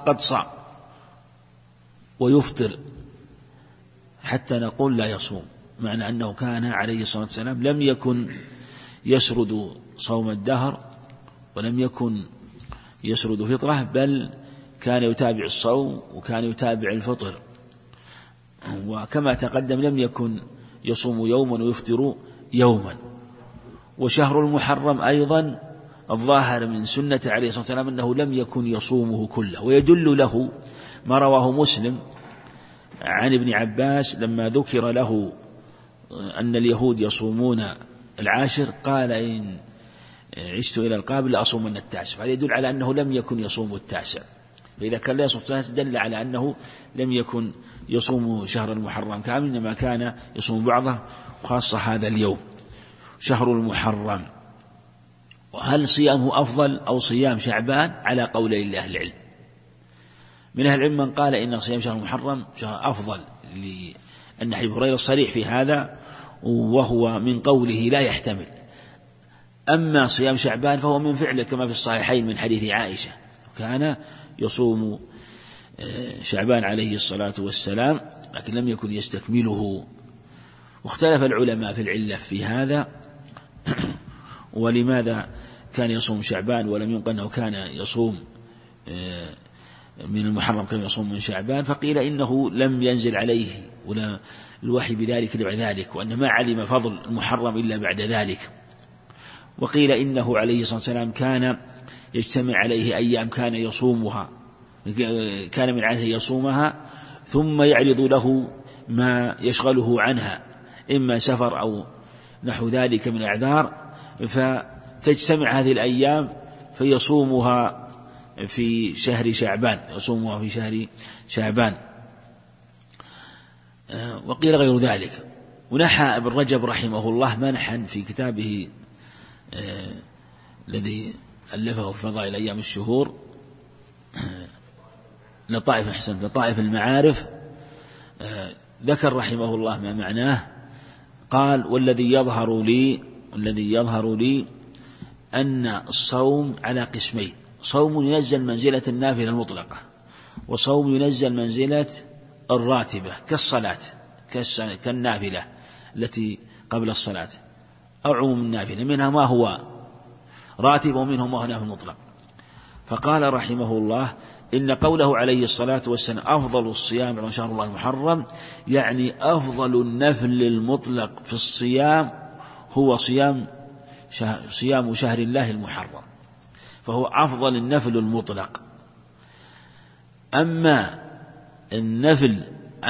ويفطر حتى نقول لا يصوم. معنى أنه كان عليه الصلاة والسلام لم يكن يسرد صوم الدهر، ولم يكن يسرد فطره، بل كان يتابع الصوم وكان يتابع الفطر. وكما تقدم لم يكن يصوم يوما ويفطر يوما. وشهر المحرم أيضا الظاهر من سنة عليه الصلاة والسلام أنه لم يكن يصومه كله، ويدل له ما رواه مسلم عن ابن عباس لما ذكر له أن اليهود يصومون العاشر قال: إن عشت إلى القابل لأصومن التاسع. هذا يدل على أنه لم يكن يصوم التاسع، فإذا كان لا يصوم التاسع دل على أنه لم يكن يصوم شهر المحرم كامل، إنما كان يصوم بعضه، وخاصة هذا اليوم شهر المحرم. وهل صيامه أفضل أو صيام شعبان؟ على قولي لأهل العلم. من أهل العلم من قال إن صيام شهر المحرم شهر أفضل، لأن حديث هريرة صريح في هذا، وهو من قوله لا يحتمل. أما صيام شعبان فهو من فعله كما في الصحيحين من حديث عائشة، كان يصوم شعبان عليه الصلاة والسلام، لكن لم يكن يستكمله. واختلف العلماء في العلة في هذا، ولماذا كان يصوم شعبان ولم ينقل أنه كان يصوم من المحرم كان يصوم من شعبان، فقيل إنه لم ينزل عليه ولا الوحي بذلك بعد ذلك، وأن ما علم فضل المحرم إلا بعد ذلك. وقيل إنه عليه الصلاة والسلام كان يجتمع عليه أيام كان يصومها، كان من عاده يصومها ثم يعرض له ما يشغله عنها إما سفر أو نحو ذلك من الأعذار، فتجتمع هذه الأيام فيصومها في شهر شعبان، يصومها في شهر شعبان. وقيل غير ذلك. ونحى ابن رجب رحمه الله منحا في كتابه الذي ألفه في فضائل أيام الشهور، لطائف المعارف، ذكر رحمه الله ما معناه. قال: والذي يظهر لي أن الصوم على قسمين: صوم ينزل منزلة النافلة المطلقة، وصوم ينزل منزلة الراتبة كالصلاة كالنافلة التي قبل الصلاة، أو عموم النافلة، منها ما هو راتب ومنه ما هو نافل مطلق. فقال رحمه الله: إن قوله عليه الصلاة والسلام أفضل الصيام بعد شهر الله المحرم، يعني أفضل النفل المطلق في الصيام هو صيام شهر الله المحرم، فهو أفضل النفل المطلق. أما النفل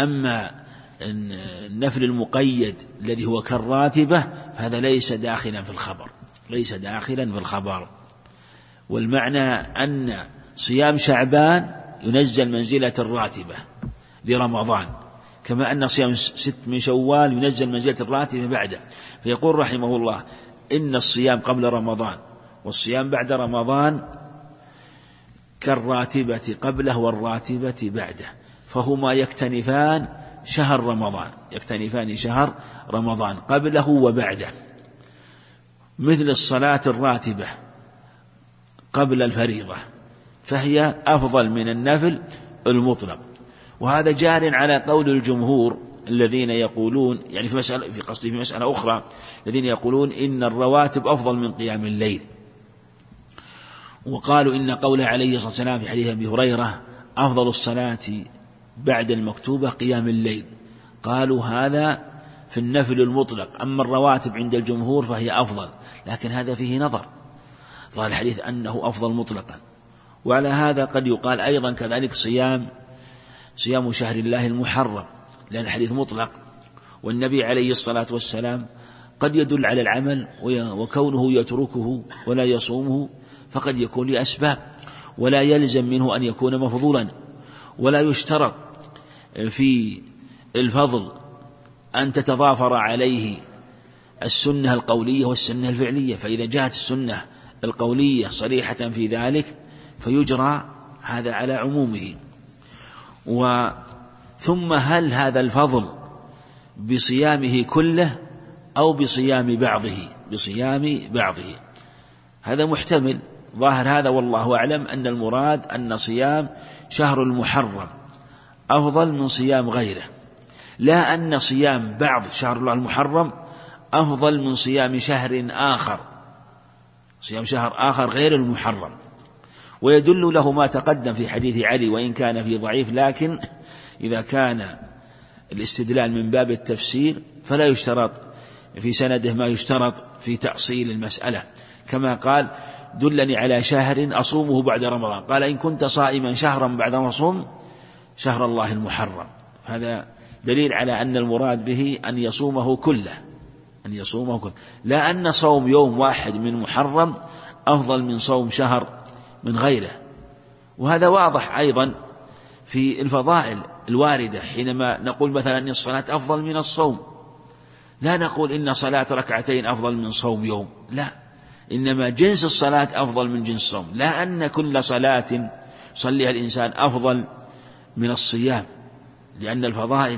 المقيد الذي هو كالراتبة فهذا ليس داخلا في الخبر، والمعنى أن صيام شعبان ينزل منزلة الراتبة لرمضان، كما أن صيام 6 من شوال ينزل منزلة الراتبة بعده. فيقول رحمه الله: إن الصيام قبل رمضان والصيام بعد رمضان كالراتبة قبله والراتبة بعده، فهما يكتنفان شهر رمضان قبله وبعده، مثل الصلاة الراتبة قبل الفريضة، فهي أفضل من النفل المطلق. وهذا جار على قول الجمهور الذين يقولون، يعني في مسألة أخرى، الذين يقولون إن الرواتب أفضل من قيام الليل، وقالوا إن قوله عليه الصلاة والسلام في حديث أبي هريرة أفضل الصلاة بعد المكتوبة قيام الليل، قالوا هذا في النفل المطلق، أما الرواتب عند الجمهور فهي أفضل، لكن هذا فيه نظر، ظاهر الحديث أنه أفضل مطلقا. وعلى هذا قد يقال أيضا كذلك صيام شهر الله المحرم، لأن الحديث مطلق، والنبي عليه الصلاة والسلام قد يدل على العمل، وكونه يتركه ولا يصومه فقد يكون لأسباب، ولا يلزم منه أن يكون مفضولا، ولا يشترط في الفضل أن تتضافر عليه السنة القولية والسنة الفعلية، فإذا جاءت السنة القولية صريحة في ذلك فيجرى هذا على عمومه. ثم هل هذا الفضل بصيامه كله أو بصيام بعضه؟ هذا محتمل، ظاهر هذا والله أعلم أن المراد أن صيام شهر المحرم أفضل من صيام غيره، لا أن صيام بعض شهر الله المحرم أفضل من صيام شهر آخر غير المحرم. ويدل له ما تقدم في حديث علي، وإن كان في ضعيف، لكن إذا كان الاستدلال من باب التفسير فلا يشترط في سنده ما يشترط في تأصيل المسألة، كما قال: دلني على شهر أصومه بعد رمضان، قال: إن كنت صائما شهرا بعد ما صوم شهر الله المحرم. هذا دليل على أن المراد به أن يصومه كله، لا أن صوم يوم واحد من محرم أفضل من صوم شهر من غيره. وهذا واضح أيضا في الفضائل الواردة، حينما نقول مثلا أن الصلاة أفضل من الصوم، لا نقول إن صلاة ركعتين أفضل من صوم يوم، لا، إنما جنس الصلاة أفضل من جنس الصوم، لا أن كل صلاة يصليها الإنسان أفضل من الصيام، لأن الفضائل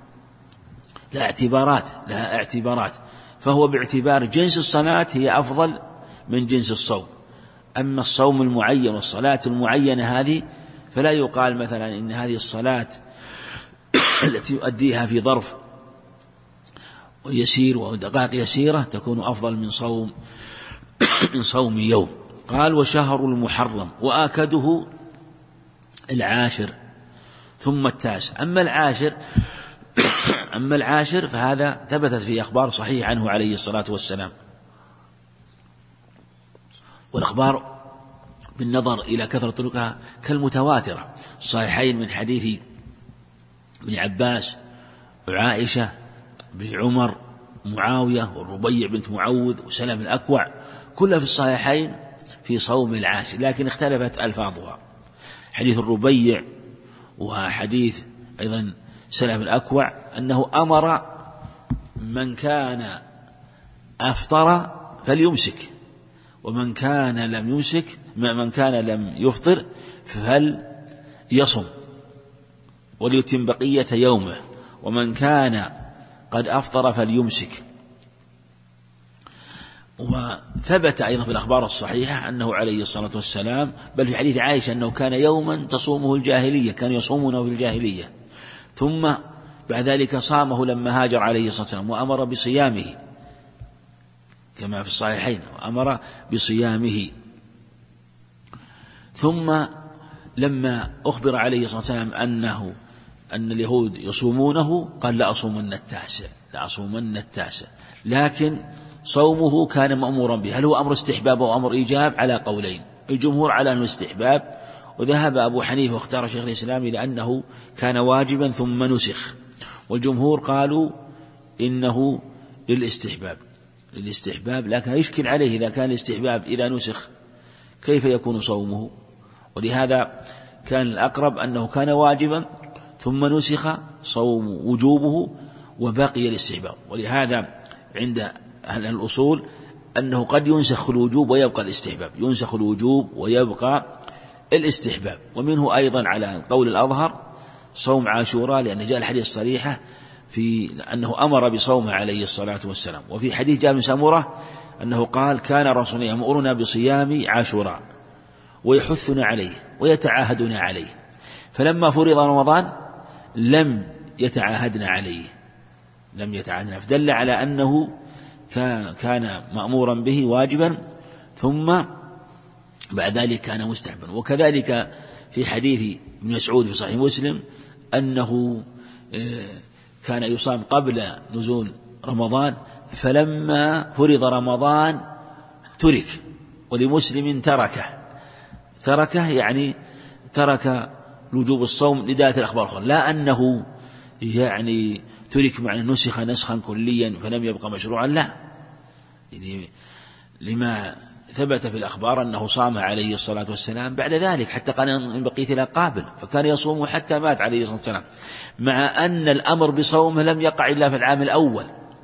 لها اعتبارات، فهو باعتبار جنس الصلاة هي أفضل من جنس الصوم. أما الصوم المعين والصلاة المعينة هذه فلا يقال مثلا إن هذه الصلاة التي يؤديها في ظرف يسير ودقائق يسيرة تكون أفضل من صوم يوم. قال وشهر المحرم وآكده العاشر ثم التاسع. أما العاشر فهذا ثبتت في أخبار صحيح عنه عليه الصلاة والسلام، والأخبار بالنظر إلى كثرة طرقها كالمتواترة، صحيحين من حديث ابن عباس وعائشة بن عمر معاوية والربيع بنت معوذ وسلم الأكوع، كلها في الصحيحين في صوم العاشر، لكن اختلفت ألفاظها. حديث الربيع وحديث أيضا سلم الأكوع أنه أمر من كان أفطر فليمسك، ومن كان لم يفطر فليصم وليتم بقية يومه، ومن كان قد أفطر فليمسك. وثبت أيضا في الأخبار الصحيحة أنه عليه الصلاة والسلام، بل في حديث عائشة أنه كان يوما تصومه الجاهلية، كان يصومونه في الجاهلية، ثم بعد ذلك صامه لما هاجر عليه الصلاة والسلام وأمر بصيامه كما في الصحيحين، وأمر بصيامه. ثم لما أخبر عليه الصلاة والسلام أن اليهود يصومونه قال لأصومن التاسع، لكن صومه كان مأمورا به. هل هو أمر استحباب أو أمر إيجاب؟ على قولين، الجمهور على أنه استحباب، وذهب أبو حنيفة واختار شيخ الإسلام إلى أنه كان واجبا ثم نسخ، والجمهور قالوا إنه للاستحباب، لكن يشكل عليه إذا كان الاستحباب إذا نسخ كيف يكون صومه؟ ولهذا كان الأقرب أنه كان واجبا ثم نسخ صوم وجوبه وبقي الاستحباب. ولهذا عند أهل الأصول أنه قد ينسخ الوجوب ويبقى الاستحباب. ومنه أيضا على القول الأظهر صوم عاشوراء، لأن جاء الحديث الصريحة في أنه أمر بصومه عليه الصلاة والسلام. وفي حديث جابر بن سمرة أنه قال كان رسولنا يأمرنا بصيام عاشوراء ويحثنا عليه ويتعاهدنا عليه، فلما فرض رمضان لم يتعاهدنا عليه، فدل على أنه كان مأمورا به واجبا ثم بعد ذلك كان مستحبا. وكذلك في حديث ابن مسعود في صحيح مسلم أنه كان يصام قبل نزول رمضان، فلما فرض رمضان ترك، ولمسلم تركه يعني ترك وجوب الصوم لدالة الأخبار الأخرى، لا أنه يعني ترك معنى نسخ نسخا كليا فلم يبقى مشروعا، لا، يعني لما ثبت في الأخبار أنه صام عليه الصلاة والسلام بعد ذلك حتى قال إن بقيت إلى قابل، فكان يصوم حتى مات عليه الصلاة والسلام، مع أن الأمر بصومه لم يقع إلا في العام الأول،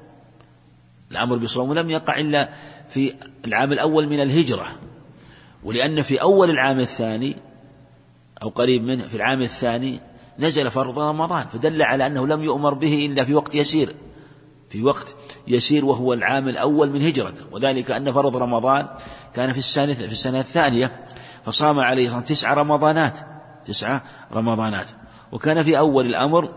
في العام الأول من الهجرة، ولأن في أول العام الثاني أو قريب منه في العام الثاني نزل فرض رمضان، فدل على أنه لم يؤمر به إلا في وقت يسير وهو العام الأول من هجرته، وذلك أن فرض رمضان كان في السنة الثانية، فصام عليه الصلاة والسلام 9 رمضانات، وكان في أول الأمر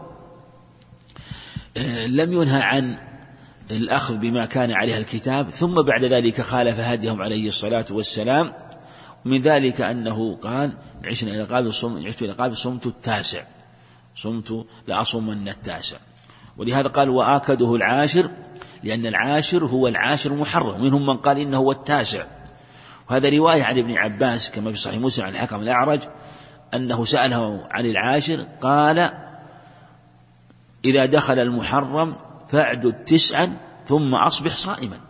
لم ينهى عن الأخذ بما كان عليها الكتاب، ثم بعد ذلك خالف هديهم عليه الصلاة والسلام. ومن ذلك أنه قال عشت إلى قابل صمت لأصومن التاسع، ولهذا قال وآكده العاشر، لأن العاشر هو العاشر محرم، منهم من قال إنه هو التاسع. وهذا رواية عن ابن عباس كما في صحيح مسلم عن الحكم الأعرج أنه سأله عن العاشر قال إذا دخل المحرم فاعدد 9 ثم أصبح صائما.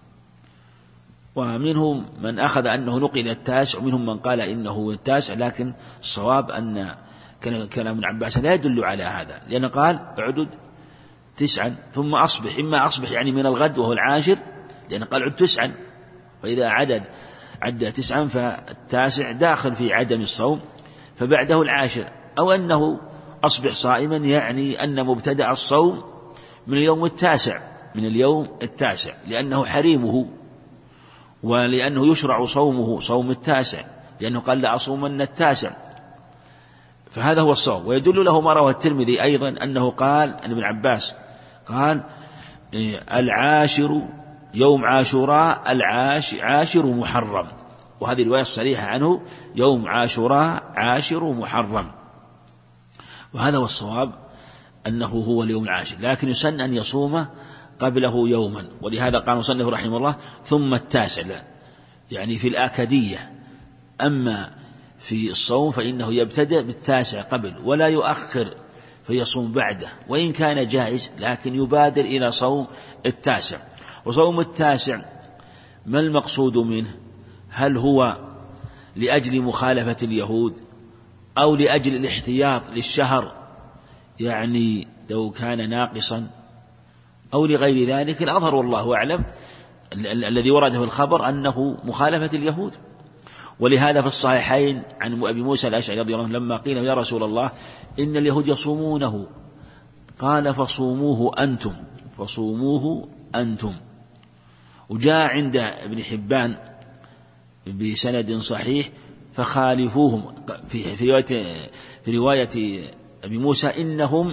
ومنهم من أخذ أنه نقل التاسع، ومنهم من قال إنه التاسع، لكن الصواب أن كلام ابن عباس لا يدل على هذا، لأنه قال اعدد 9 ثم أصبح، إما أصبح يعني من الغد وهو العاشر، لأنه قال عد 9، فإذا عد 9 فالتاسع داخل في عدم الصوم فبعده العاشر، أو أنه أصبح صائما يعني أن مبتدأ الصوم من اليوم التاسع لأنه حريمه، ولأنه يشرع صوم التاسع، لأنه قال لأصومن التاسع، فهذا هو الصوم. ويدل له ما رواه الترمذي أيضا أنه قال أن ابن عباس قال العاشر يوم عاشوراء عاشر محرم، وهذه الرواية الصريحة عنه يوم عاشوراء عاشر محرم، وهذا هو الصواب أنه هو اليوم العاشر، لكن يسن أن يصوم قبله يوما، ولهذا قال مصنف رحمه الله ثم التاسع، يعني في الآكدية. أما في الصوم فإنه يبتدأ بالتاسع قبل ولا يؤخر فيصوم بعده، وإن كان جائز لكن يبادر إلى صوم التاسع. وصوم التاسع ما المقصود منه؟ هل هو لأجل مخالفة اليهود أو لأجل الاحتياط للشهر، يعني لو كان ناقصا، أو لغير ذلك؟ الأظهر والله أعلم الذي ورد في الخبر أنه مخالفة اليهود. ولهذا في الصحيحين عن أبي موسى الأشعري رضي الله عنه لما قيل يا رسول الله إن اليهود يصومونه، قال فصوموه أنتم. وجاء عند ابن حبان بسند صحيح فخالفوهم في رواية أبي موسى إنهم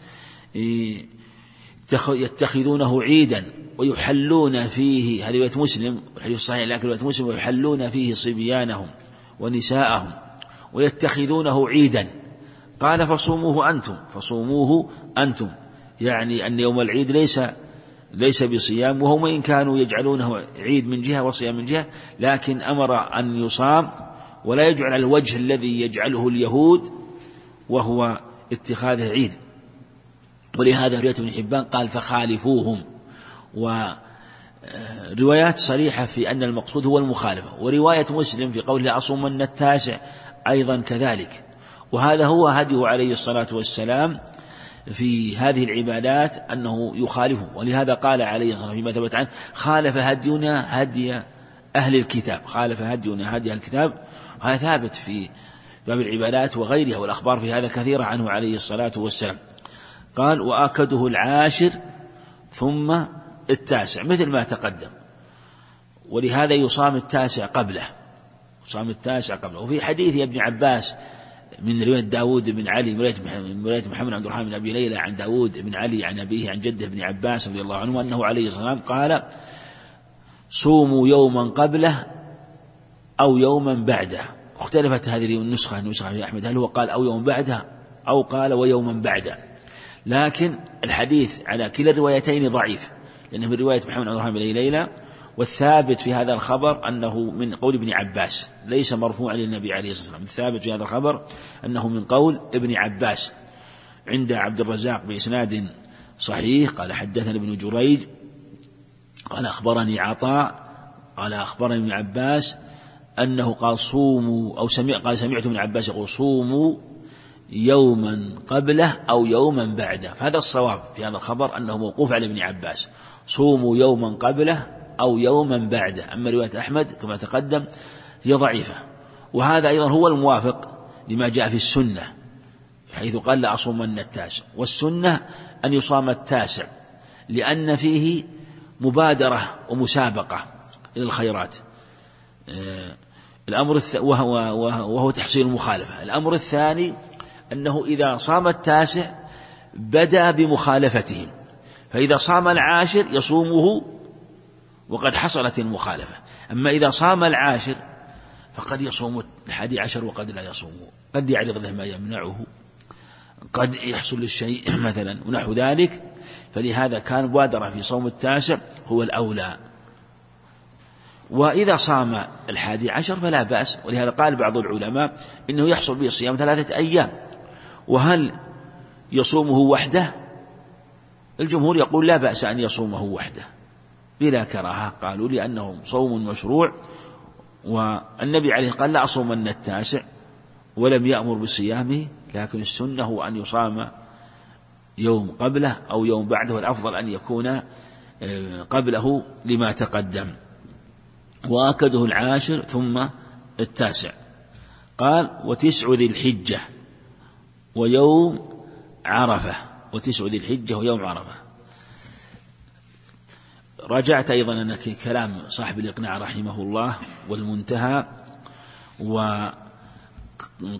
يتخذونه عيدا ويحلون فيه، هذه رواية مسلم والحديث الصحيح، لكن رواية مسلم ويحلون فيه صبيانهم ونساءهم ويتخذونه عيدا، قال فصوموه أنتم، يعني أن يوم العيد ليس بصيام، وهم إن كانوا يجعلونه عيد من جهة وصيام من جهة، لكن أمر أن يصام ولا يجعل الوجه الذي يجعله اليهود وهو اتخاذه عيد. ولهذا رواية ابن حبان قال فخالفوهم، وروايات صريحة في أن المقصود هو المخالفة، ورواية مسلم في قوله أصومن التاسع أيضا كذلك. وهذا هو هديه عليه الصلاة والسلام في هذه العبادات أنه يخالفه، ولهذا قال عليه الصلاة والسلام فيما ثبت عنه خالف هدينا هدي أهل الكتاب، خالف هدينا هدي أهل الكتاب، وهذا ثابت في باب العبادات وغيرها، والأخبار في هذا كثيرة عنه عليه الصلاة والسلام. قال وآكده العاشر ثم التاسع مثل ما تقدم، ولهذا يصام التاسع قبله، وفي حديث ابن عباس من رواية داود بن علي من رواية محمد عبد الرحمن بن أبي ليلى عن داود بن علي عن أبيه عن جده ابن عباس رضي الله عنه أنه عليه الصلاة والسلام قال صوموا يوما قبله أو يوما بعده. اختلفت هذه النسخة في أحمد هل هو قال أو يوم بعده أو قال ويوما بعده، لكن الحديث على كلا الروايتين ضعيف، لأنه من رواية محمد عبد الرحمن بن أبي ليلى، والثابت في هذا الخبر أنه من قول ابن عباس ليس مرفوعا للنبي عليه الصلاة والسلام. الثابت في هذا الخبر أنه من قول ابن عباس عند عبد الرزاق بإسناد صحيح قال حدثنا ابن جريج قال أخبرني عطاء قال أخبرني ابن عباس أنه قال صوموا قال سمعت ابن عباس يقول صوموا يوما قبله أو يوما بعده، فهذا الصواب في هذا الخبر أنه موقوف على ابن عباس صوموا يوما قبله أو يوما بعده. أما رواية أحمد كما تقدم هي ضعيفة، وهذا أيضا هو الموافق لما جاء في السنة حيث قال لا أصومن التاسع، والسنة أن يصام التاسع لأن فيه مبادرة ومسابقة إلى الخيرات، الأمر وهو تحصيل المخالفة. الأمر الثاني أنه إذا صام التاسع بدأ بمخالفتهم، فإذا صام العاشر يصومه وقد حصلت المخالفة. أما إذا صام العاشر فقد يصوم 11 وقد لا يصومه، قد يعرض له ما يمنعه، قد يحصل للشيء مثلا ونحو ذلك، فلهذا كان مبادرة في صوم التاسع هو الأولى. وإذا صام 11 فلا بأس، ولهذا قال بعض العلماء إنه يحصل به صيام 3 أيام. وهل يصومه وحده؟ الجمهور يقول لا بأس أن يصومه وحده بلا كراهة، قالوا لأنه صوم مشروع، والنبي عليه قال لا أصومن التاسع ولم يأمر بصيامه، لكن السنة هو أن يصام يوم قبله أو يوم بعده، والأفضل أن يكون قبله لما تقدم. وآكده العاشر ثم التاسع. قال وتسع ذي الحجة ويوم عرفة، وتسع ذي الحجة ويوم عرفة. راجعت أيضا أن كلام صاحب الإقناع رحمه الله والمنتهى، وقال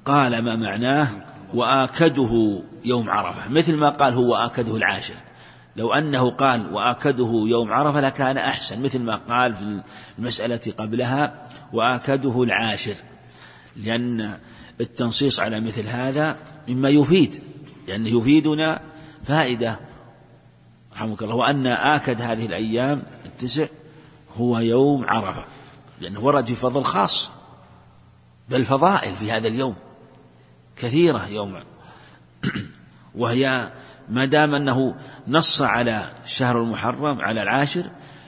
ما معناه وآكده يوم عرفة، مثل ما قال هو آكده العاشر، لو أنه قال وآكده يوم عرفة لكان أحسن، مثل ما قال في المسألة قبلها وآكده العاشر، لأن التنصيص على مثل هذا مما يفيد، لأنه يفيدنا فائدة رحمك الله. وأن آكد هذه الأيام التسع هو يوم عرفة، لأنه ورد في فضل خاص، بل فضائل في هذا اليوم كثيرة يوم وهي ما دام أنه نص على الشهر المحرم على العاشر،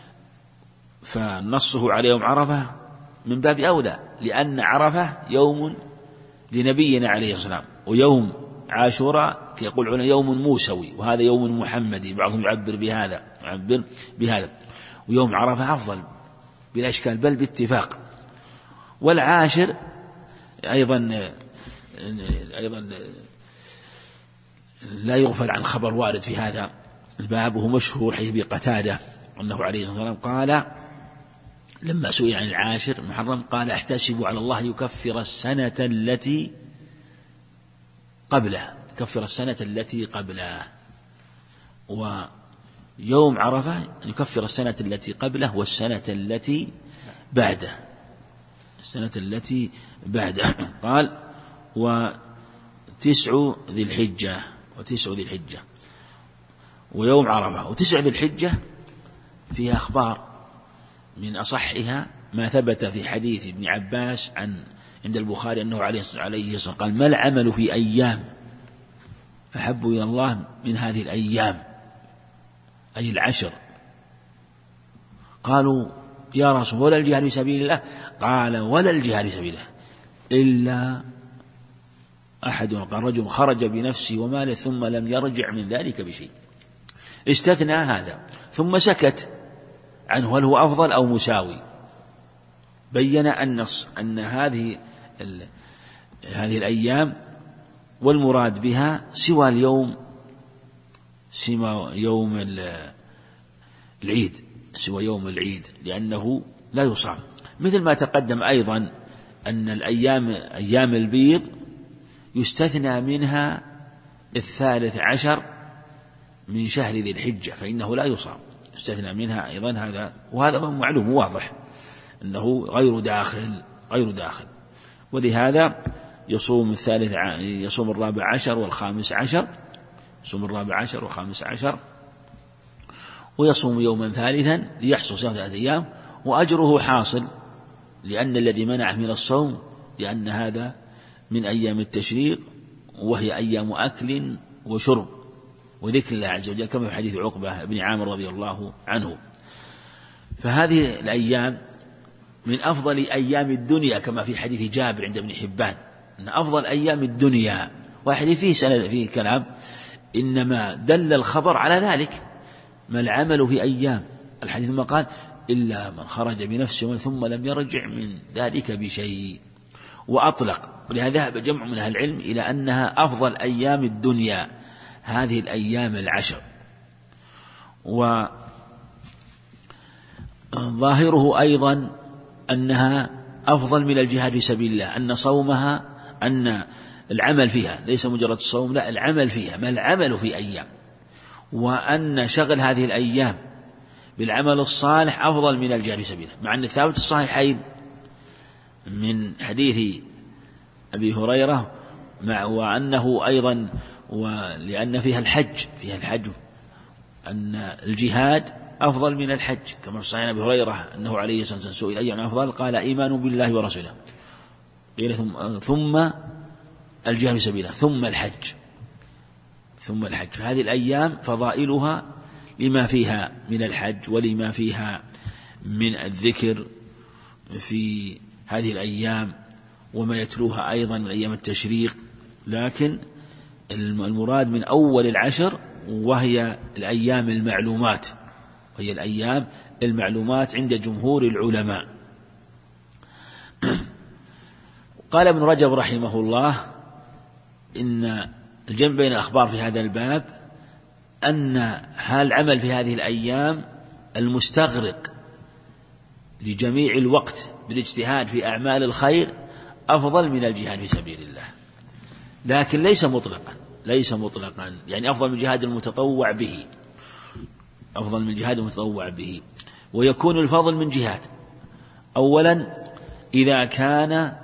فنصه على يوم عرفة من باب أولى، لأن عرفة يوم لنبينا عليه الصلاة والسلام، ويوم عاشوراء يقول يوم موسوي، وهذا يوم محمدي، بعضهم يعبر بهذا، ويوم عرفة أفضل بلا إشكال بل باتفاق. والعاشر أيضا لا يغفل عن خبر وارد في هذا الباب، وهو مشهور حيث بقتادة أنه عليه الصلاة والسلام قال لما سئل عن العاشر المحرم قال احتسب على الله يكفر السنة التي قبله، ويوم عرفة يكفر السنة التي قبله والسنة التي بعده، قال وتسع ذي الحجة ويوم عرفة. وتسع ذي الحجة فيها أخبار، من أصحها ما ثبت في حديث ابن عباس عند البخاري أنه عليه الصلاة قال ما العمل في أيام أحب إلى الله من هذه الأيام، أي العشر؟ قالوا يا رسول ولا الجهاد في سبيل الله؟ قال ولا الجهاد في سبيل الله إلا أحد قال رجل خرج بنفسه وماله ثم لم يرجع من ذلك بشيء، استثنى هذا ثم سكت عنه هل هو أفضل أو مساوي، بين أن هذه الأيام والمراد بها سوى يوم العيد لأنه لا يصام، مثل ما تقدم أيضا أن أيام البيض يستثنى منها 13 من شهر ذي الحجة فإنه لا يصام، يستثنى منها أيضا هذا، وهذا معلوم واضح أنه غير داخل، ولهذا يصوم يصوم 14 و15، يصوم 14 و15 ويصوم يوما ثالثا ليحصل صيام 3 أيام، وأجره حاصل، لأن الذي منعه من الصوم لأن هذا من أيام التشريق وهي أيام أكل وشرب وذكر الله عز وجل، كما في حديث عقبة بن عامر رضي الله عنه. فهذه الأيام من أفضل أيام الدنيا، كما في حديث جابر عند ابن حبان أن أفضل أيام الدنيا، وحديث فيه كلام، إنما دل الخبر على ذلك، ما العمل في أيام الحديث ما قال إلا من خرج بنفسه ثم لم يرجع من ذلك بشيء، وأطلق. ولهذا ذهب جمع من أهل العلم إلى أنها أفضل أيام الدنيا هذه الأيام العشر، وظاهره أيضا أنها أفضل من الجهاد في سبيل الله، أن صومها أن العمل فيها ليس مجرد الصوم، لا العمل فيها، ما العمل في أيام، وأن شغل هذه الأيام بالعمل الصالح أفضل من الجهاد في سبيل الله، مع أن ثابت الصحيحين من حديث أبي هريرة وأنه أيضا ولأن فيها الحج أن الجهاد أفضل من الحج، كما في صحيح أبي هريرة أنه عليه الصلاة والسلام سئل أي أفضل قال إيمان بالله ورسوله، قيل ثم الجهاد في سبيل الله ثم الحج. فهذه الأيام فضائلها لما فيها من الحج ولما فيها من الذكر في هذه الأيام وما يتلوها أيضا من أيام التشريق، لكن المراد من أول العشر وهي الأيام المعلومات عند جمهور العلماء. قال ابن رجب رحمه الله إن الجمع بين الأخبار في هذا الباب أن العمل في هذه الأيام المستغرق لجميع الوقت بالاجتهاد في أعمال الخير أفضل من الجهاد في سبيل الله، لكن ليس مطلقا، يعني أفضل من الجهاد المتطوع به، أفضل من الجهاد المتطوع به. ويكون الفضل من جهات: أولا إذا كان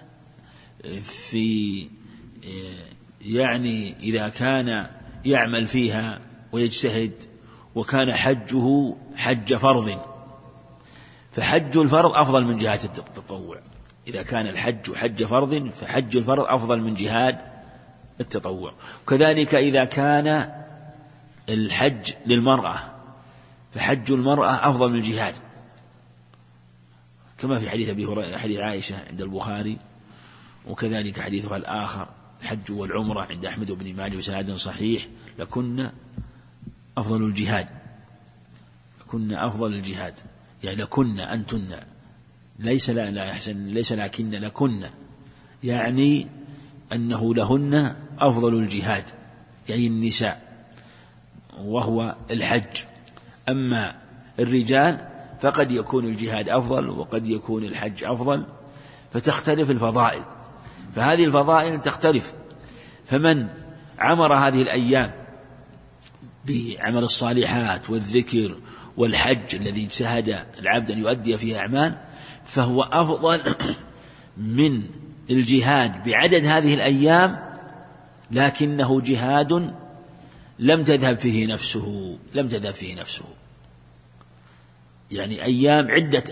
إذا كان يعمل فيها ويجتهد وكان حجه حج فرض، فحج الفرض أفضل من جهاد التطوع. إذا كان الحج حج فرض فحج الفرض أفضل من جهاد التطوع. وكذلك إذا كان الحج للمرأة فحج المرأة أفضل من الجهاد، كما في حديث عائشة عند البخاري، وكذلك حديثها الآخر الحج والعمرة عند أحمد بن ماجه بسند صحيح: لكن أفضل الجهاد، لكن أفضل الجهاد، يعني لكن أنتن، ليس لكن لكن، يعني أنه لهن أفضل الجهاد، يعني النساء، وهو الحج. أما الرجال فقد يكون الجهاد أفضل وقد يكون الحج أفضل، فتختلف الفضائل، فهذه الفضائل تختلف. فمن عمر هذه الأيام بعمل الصالحات والذكر والحج الذي اجتهد العبد أن يؤدي فيه أعمال، فهو أفضل من الجهاد بعدد هذه الأيام، لكنه جهاد لم تذهب فيه نفسه، يعني عدة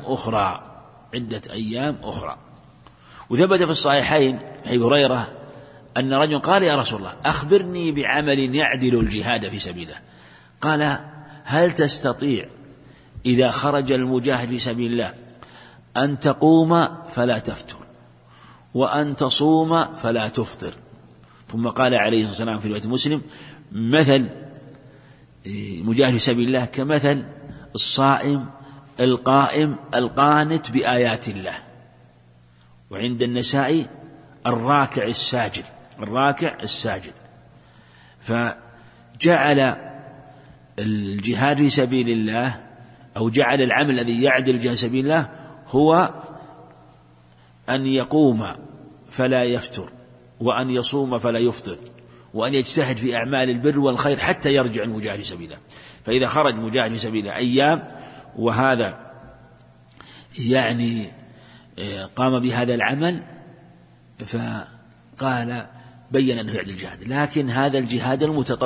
أيام أخرى. وثبت في الصحيحين أبي هريرة أن رجل قال: يا رسول الله، أخبرني بعمل يعدل الجهاد في سبيله. قال: هل تستطيع إذا خرج المجاهد في سبيل الله أن تقوم فلا تفتر، وأن تصوم فلا تفطر؟ ثم قال عليه الصلاة والسلام في رواية مسلم: مثل مجاهد في سبيل الله كمثل الصائم القائم القانت بآيات الله. وعند النسائي: الراكع الساجد. فجعل الجهاد في سبيل الله، أو جعل العمل الذي يعدل الجهاد في سبيل الله هو أن يقوم فلا يفتر، وأن يصوم فلا يفطر، وأن يجتهد في أعمال البر والخير حتى يرجع المجاهد في سبيل الله. فإذا خرج مجاهد في سبيل الله أيام، وهذا يعني قام بهذا العمل، فقال بين أنه يعدل الجهاد. لكن هذا الجهاد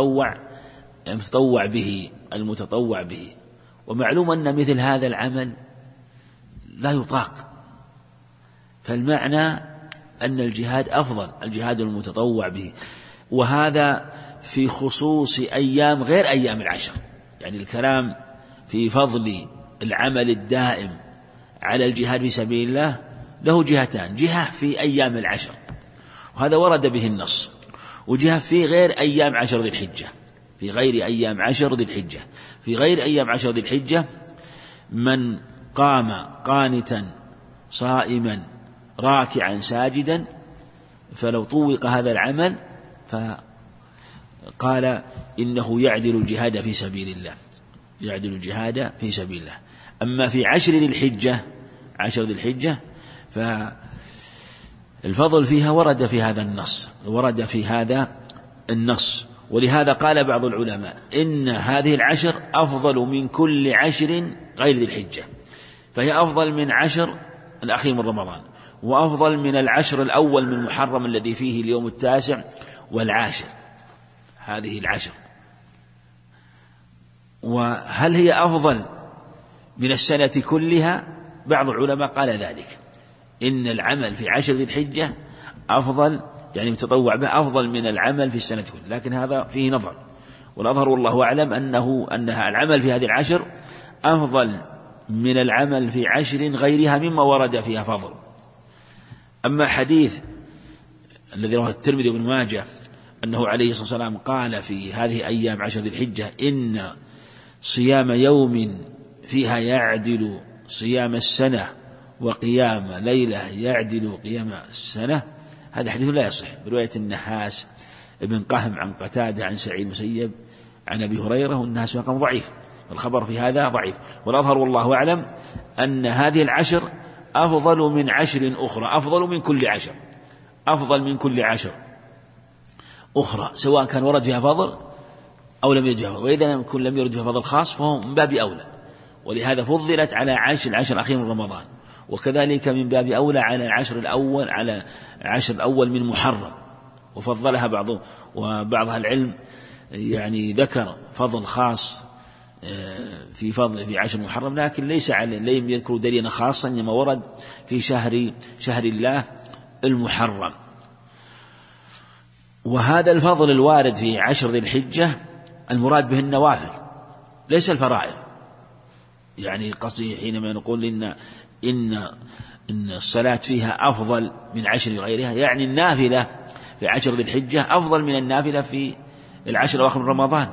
المتطوع به، ومعلوم أن مثل هذا العمل لا يطاق، فالمعنى أن الجهاد أفضل، الجهاد المتطوع به. وهذا في خصوص أيام غير أيام العشر، يعني الكلام في فضل العمل الدائم على الجهاد في سبيل الله له جهتان: جهة في أيام العشر، وهذا ورد به النص، وجهة في غير أيام عشر ذي الحجة. في غير أيام عشر ذي الحجة من قام قانتا صائما راكعا ساجدا، فلو طوق هذا العمل فقال إنه يعدل الجهاد في سبيل الله. أما في عشر ذي الحجة فالفضل فيها ورد في هذا النص. ولهذا قال بعض العلماء إن هذه العشر أفضل من كل عشر غير ذي الحجة، فهي أفضل من عشر الأخير من رمضان، وأفضل من العشر الأول من محرم الذي فيه اليوم 9 والعاشر. هذه العشر، وهل هي أفضل من السنة كلها؟ بعض العلماء قال ذلك، إن العمل في عشر ذي الحجة أفضل، يعني متطوع به أفضل من العمل في السنة كلها، لكن هذا فيه نظر، والأظهر والله أعلم أنها العمل في هذه العشر أفضل من العمل في عشر غيرها مما ورد فيها فضل. أما حديث الذي رواه الترمذي وابن ماجه أنه عليه الصلاة والسلام قال في هذه أيام عشر ذي الحجة: إن صيام يوم فيها يعدل صيام السنة، وقيام ليلة يعدل قيام السنة، هذا حديث لا يصح، برواية النحاس ابن قهم عن قتادة عن سعيد المسيب عن أبي هريرة، والنحاس مقام ضعيف، الخبر في هذا ضعيف. والأظهر والله أعلم أن هذه العشر أفضل من عشر أخرى، أفضل من كل عشر أخرى، سواء كان ورد فيها فضل أو لم يرد، وإذا لم يكن لم يرد فضل خاص فهو من باب أولى، ولهذا فضلت على العشر الأخير من رمضان، وكذلك من باب أولى على العشر الأول من محرم، وفضلها وبعض العلم يعني ذكر فضل خاص في عشر محرم، لكن لم يذكروا دليلا خاصا، إنما ورد في شهر الله المحرم. وهذا الفضل الوارد في عشر ذي الحجة المراد به النوافل ليس الفرائض. يعني قصدي حينما نقول إن الصلاة فيها أفضل من عشر غيرها، يعني النافلة في عشر ذي الحجة أفضل من النافلة في العشر الأواخر من رمضان.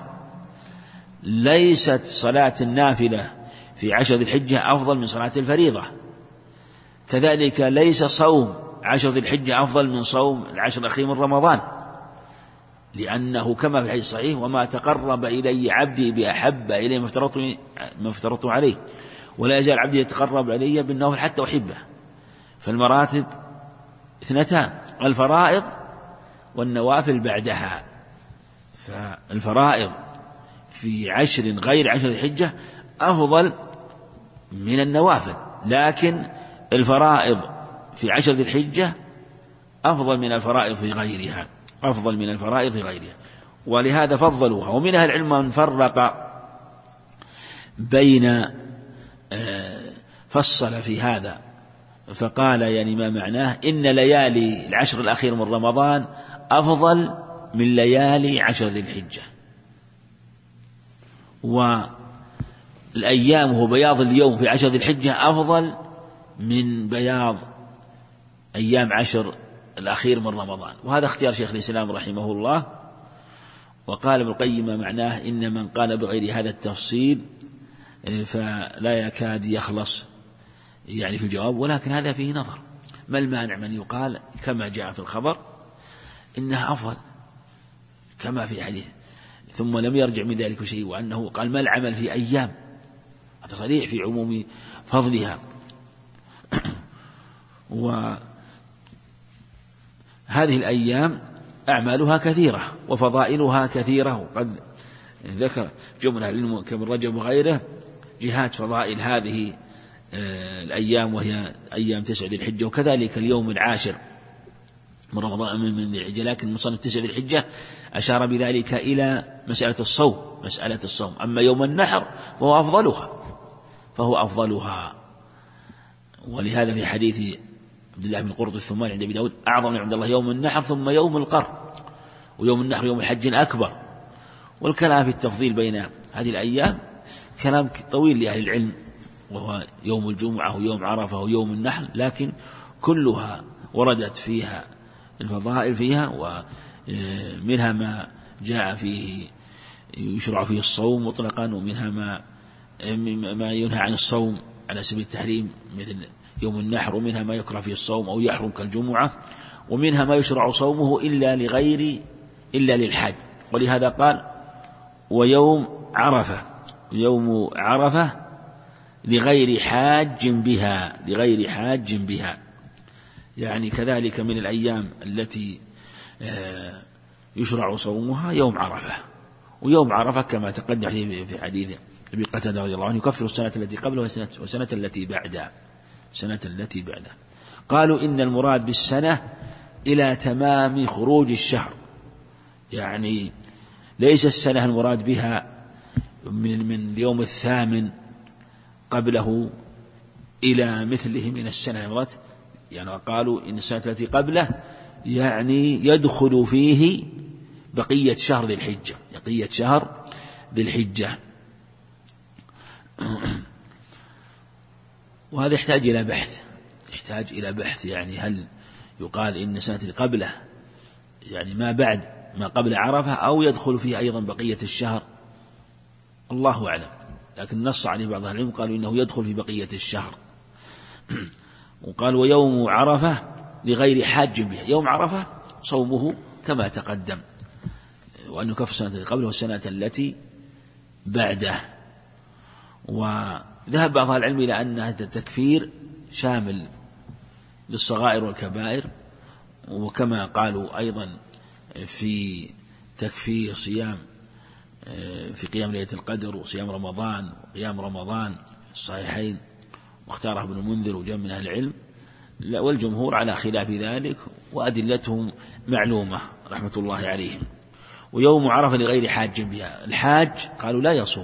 ليست صلاة النافلة في عشر ذي الحجة أفضل من صلاة الفريضة، كذلك ليس صوم عشر ذي الحجة أفضل من صوم العشر الأخير من رمضان، لأنه كما في الحديث الصحيح: وما تقرب إلي عبدي بأحب إلي ما افترضت عليه، ولا يزال عبدي يتقرب إلي بالنوافل حتى أحبه. فالمراتب اثنتان: الفرائض والنوافل بعدها. فالفرائض في عشر غير عشر الحجة أفضل من النوافل، لكن الفرائض في عشر ذي الحجة أفضل من الفرائض في غيرها، ولهذا فضلوها. ومن أهل العلم من فرق بين فصل في هذا فقال يعني ما معناه إن ليالي العشر الأخير من رمضان أفضل من ليالي عشر ذي الحجة، والأيام هو بياض اليوم في عشر ذي الحجة أفضل من بياض أيام عشر الأخير من رمضان. وهذا اختيار شيخ الإسلام رحمه الله. وقال ابن القيم معناه إن من قال بغير هذا التفصيل فلا يكاد يخلص يعني في الجواب، ولكن هذا فيه نظر. ما المانع من يقال كما جاء في الخبر إنها أفضل كما في حديث ثم لم يرجع من ذلك شيء، وأنه قال ما العمل في أيام، هذا صريح في عموم فضلها. وهذه الأيام أعمالها كثيرة وفضائلها كثيرة، وقد ذكر جملة كابن رجب وغيره جهات فضائل هذه الأيام، وهي أيام 9 ذي الحجة، وكذلك اليوم العاشر من رمضان من ذي الحجة. لكن مصنف 9 ذي الحجة أشار بذلك إلى مسألة الصوم. أما يوم النحر فهو أفضلها. ولهذا في حديث عبد الله بن قرط الثمان عند أبي داود: أعظم عند الله يوم النحر ثم يوم القر، ويوم النحر يوم الحج الأكبر. والكلام في التفضيل بين هذه الأيام كلام طويل لأهل العلم، وهو يوم الجمعة ويوم عرفة ويوم النحر، لكن كلها وردت فيها الفضائل فيها، ومنها ما جاء فيه يشرع فيه الصوم مطلقا، ومنها ما ينهى عن الصوم على سبيل التحريم مثل يوم النحر، ومنها ما يكره فيه الصوم أو يحرم كالجمعة، ومنها ما يشرع صومه إلا للحج. ولهذا قال: ويوم عرفة لغير حاج بها. يعني كذلك من الأيام التي يشرع صومها يوم عرفة. ويوم عرفة كما تقدم في حديث أبي قتادة رضي الله عنه يكفر السنة التي قبله والسنة التي بعدها. قالوا إن المراد بالسنة إلى تمام خروج الشهر، يعني ليس السنة المراد بها من اليوم الثامن قبله إلى مثله من السنة المراد. يعني قالوا إن السنة التي قبله يعني يدخل فيه بقية شهر ذي الحجة. وهذا يحتاج إلى بحث، يعني هل يقال إن السنة اللي قبله يعني ما قبل عرفة، أو يدخل فيه أيضا بقية الشهر؟ الله أعلم. لكن نص عليه بعض أهل العلم قالوا إنه يدخل في بقية الشهر. وقال: ويوم عرفة لغير حاج بها. يوم عرفة صومه كما تقدم، وأنه كفر السنة التي قبله والسنة التي بعده. وذهب بعض العلم إلى أن هذا التكفير شامل للصغائر والكبائر، وكما قالوا أيضا في تكفير صيام في قيام ليلة القدر وصيام رمضان وقيام رمضان في الصحيحين، واختاره ابن المنذر وجمع من أهل العلم، والجمهور على خلاف ذلك، وأدلتهم معلومة رحمة الله عليهم. ويوم عرفة لغير حاج بها، الحاج قالوا لا يصوم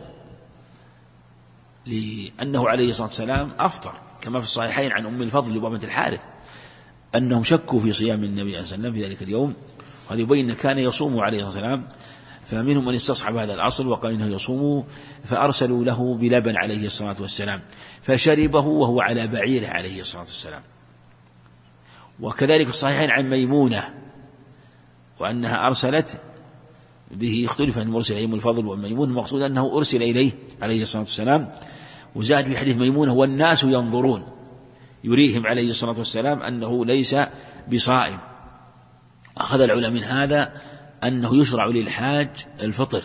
لأنه عليه الصلاة والسلام أفطر، كما في الصحيحين عن أم الفضل لبابة الحارث أنهم شكوا في صيام النبي صلى الله عليه وسلم في ذلك اليوم، وهذا يبين كان يصوم عليه الصلاة والسلام. فمنهم من استصحب هذا الأصل وقال إنه يصوم، فأرسلوا له بلبن عليه الصلاة والسلام فشربه وهو على بعيره عليه الصلاة والسلام. وكذلك في الصحيحين عن ميمونة وأنها أرسلت به، اختلف أن مرسل إليه الفضل وميمون، المقصود أنه أرسل إليه عليه الصلاة والسلام. وزاد في حديث ميمونة والناس ينظرون، يريهم عليه الصلاة والسلام أنه ليس بصائم. أخذ العلماء من هذا أنه يشرع للحاج الفطر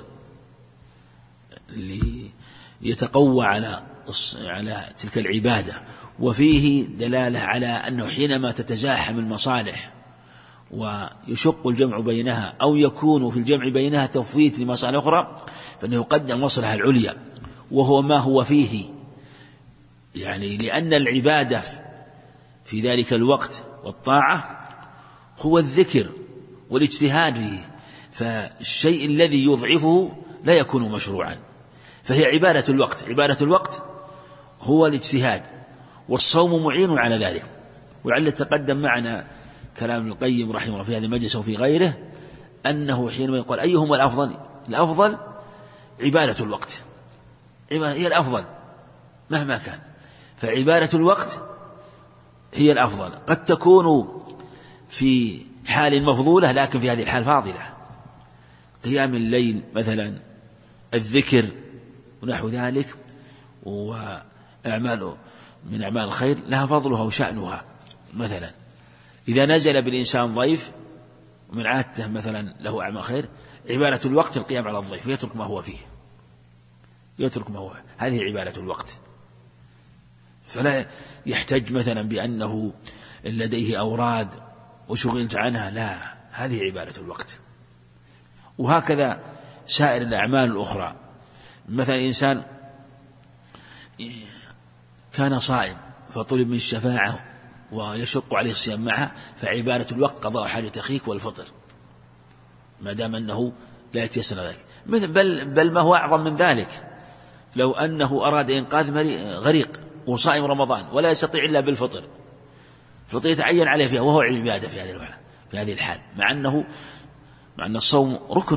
ليتقوى على تلك العبادة، وفيه دلالة على أنه حينما تتزاحم المصالح ويشق الجمع بينها أو يكون في الجمع بينها تفويت لمصالح أخرى، فإنه يقدم مصلحة العليا وهو ما هو فيه، يعني لأن العبادة في ذلك الوقت والطاعة هو الذكر والاجتهاد فيه، فالشيء الذي يضعفه لا يكون مشروعا، فهي عبادة الوقت. عبادة الوقت هو الاجتهاد، والصوم معين على ذلك. ولعل تقدم معنا كلام ابن القيم رحمه الله في هذا المجلس وفي غيره أنه حينما يقول أيهما الأفضل، الأفضل عبادة الوقت، هي الأفضل مهما كان، فعبادة الوقت هي الأفضل. قد تكون في حال مفضولة لكن في هذه الحال فاضلة، قيام الليل مثلا، الذكر ونحو ذلك، وأعمال من أعمال الخير لها فضلها وشأنها. مثلا إذا نزل بالإنسان ضيف ومن عادته مثلا له أعمال خير، عبادة الوقت القيام على الضيف ويترك ما هو فيه، يترك ما هو، هذه عبادة الوقت. فلا يحتج مثلا بأنه لديه أوراد وشغلت عنها، لا، هذه عبادة الوقت. وهكذا سائر الأعمال الأخرى، مثلا إنسان كان صائم فطلب من الشفاعة ويشق عليه الصيام معها، فعبادة الوقت قضاء حاجة أخيك والفطر، ما دام أنه لا يتيسر ذلك. بل ما هو أعظم من ذلك، لو أنه أراد إنقاذ غريق وصائم رمضان ولا يستطيع إلا بالفطر، الفطر يتعين عليه فيها وهو عبادة في هذه الحال، مع أن الصوم ركن،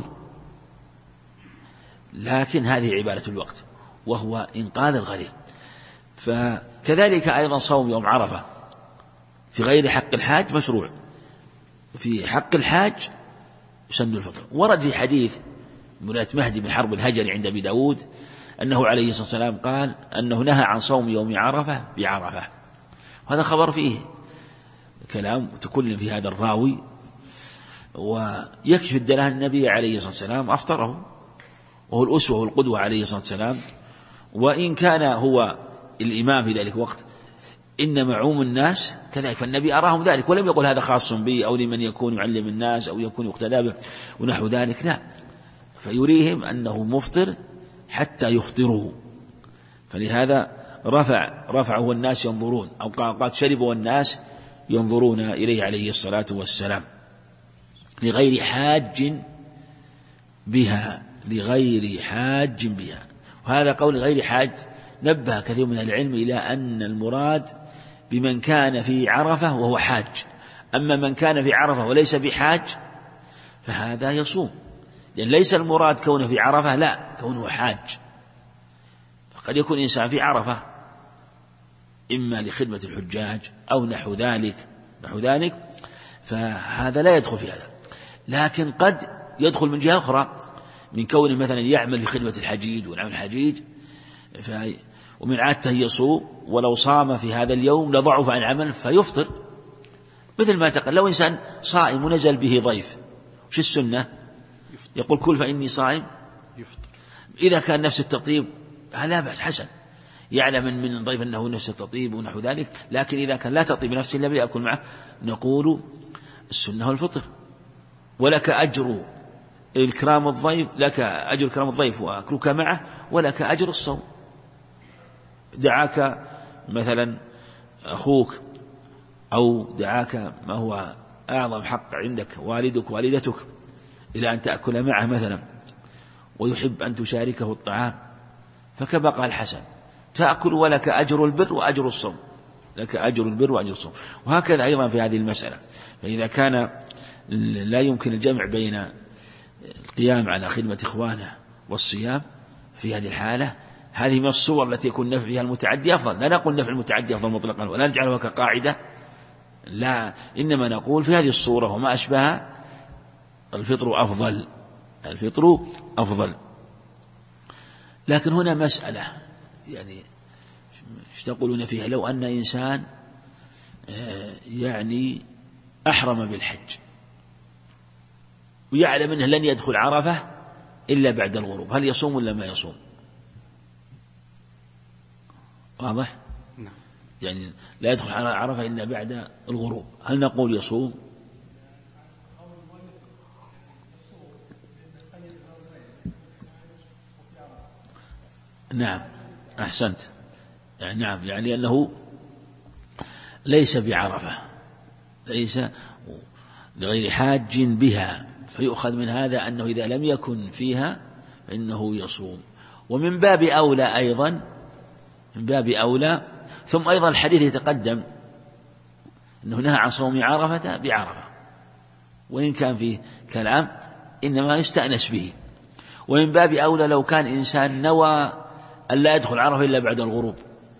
لكن هذه عبادة الوقت وهو إنقاذ الغريق. فكذلك أيضا صوم يوم عرفة في غير حق الحاج مشروع، في حق الحاج يسن الفطر. ورد في حديث ولاية مهدي بن حرب الهجري عند أبي داود أنه عليه الصلاة والسلام قال أنه نهى عن صوم يوم عرفة بعرفة، وهذا خبر فيه كلام تكلم في هذا الراوي، ويكشف الدلالة النبي عليه الصلاة والسلام أفطره، وهو الأسوة والقدوة عليه الصلاة والسلام، وإن كان هو الإمام في ذلك الوقت إنما عموم الناس كذلك، فالنبي أراهم ذلك ولم يقل هذا خاص بي أو لمن يكون يعلم الناس أو يكون يقتدى به ونحو ذلك، لا، فيريهم أنه مفطر حتى يفطروا. فلهذا رفعه والناس ينظرون، أو قال شرب والناس ينظرون إليه عليه الصلاة والسلام، لغير حاج بها، لغير حاج بها. وهذا قول غير حاج نبه كثير من العلم إلى أن المراد بمن كان في عرفة وهو حاج، أما من كان في عرفة وليس بحاج فهذا يصوم، لأن ليس المراد كونه في عرفة، لا، كونه حاج. فقد يكون إنسان في عرفة إما لخدمة الحجاج أو نحو ذلك، فهذا لا يدخل في هذا. لكن قد يدخل من جهة أخرى، من كونه مثلا يعمل في خدمة الحجيج ونعم الحجيج، ومن عادته يصوم، ولو صام في هذا اليوم لضعف عن العمل فيفطر، مثل ما تقل لو إنسان صائم ونزل به ضيف، وش السنة؟ يقول كل فإني صائم، يفطر. إذا كان نفس التطيب هذا بأس حسن، يعلم من ضيف أنه نفس التطيب ونحو ذلك، لكن إذا كان لا تطيب نفسه إلا بيأكل معه، نقول السنة والفطر، ولك أجر الكرام الضيف، لك أجر كرام الضيف وأكلك معه، ولك أجر الصوم. دعاك مثلا أخوك أو دعاك ما هو أعظم حق عندك والدك والدتك إلى أن تأكل معه مثلا، ويحب أن تشاركه الطعام، فكما قال الحسن تأكل ولك أجر البر وأجر الصوم، لك أجر البر وأجر الصوم. وهكذا أيضا في هذه المسألة، فإذا كان لا يمكن الجمع بين القيام على خدمة إخوانه والصيام في هذه الحالة، هذه من الصور التي يكون نفع فيها المتعدي أفضل. لا نقول نفع المتعدي أفضل مطلقا ولا نجعلها كقاعدة، لا، إنما نقول في هذه الصورة وما أشبهها الفطر أفضل، الفطر أفضل. لكن هنا مسألة يعني ايش تقولون فيها؟ لو أن إنسان يعني أحرم بالحج ويعلم أنه لن يدخل عرفة إلا بعد الغروب، هل يصوم ولا ما يصوم؟ واضح؟ يعني لا يدخل عرفة إلا بعد الغروب، هل نقول يصوم؟ نعم أحسنت، يعني نعم، يعني أنه ليس بعرفة، ليس لغير حاج بها، فيؤخذ من هذا أنه إذا لم يكن فيها فإنه يصوم. ومن باب أولى أيضا، من باب أولى، ثم أيضا الحديث يتقدم أنه نهى عن صوم عرفة بعرفة، وإن كان فيه كلام إنما يستأنس به. ومن باب أولى لو كان إنسان نوى أن لا يدخل عرفة إلا بعد الغروب،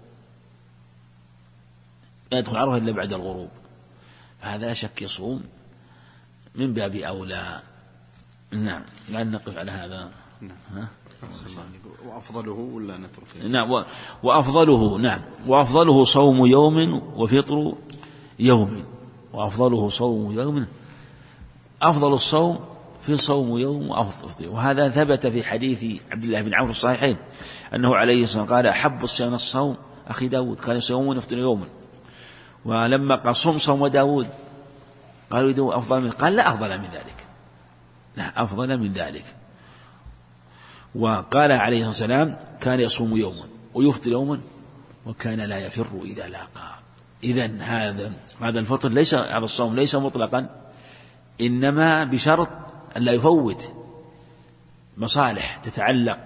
لا يدخل عرفة إلا بعد الغروب، فهذا لا شك يصوم من باب أولى. نعم، لا نقف على هذا. نعم. وأفضله ولا نترك؟ نعم، وأفضله، نعم، وأفضله صوم يوم وفطر يوم، وأفضله صوم يوم، أفضل الصوم في صوم يوم وأفضل. وهذا ثبت في حديث عبد الله بن عمرو الصحيحين أنه عليه الصلاة والسلام قال أحب الصيام الصوم أخي داود كان يصوم ويفطر يوما. ولما قال صوم داود قالوا داود أفضل منه، قال لا أفضل من ذلك، لا أفضل من ذلك. وقال عليه الصلاة والسلام كان يصوم يوما ويفطر يوما وكان لا يفر إذا لاقى. إذن هذا الفطر ليس على الصوم ليس مطلقا، إنما بشرط أن لا يفوت مصالح تتعلق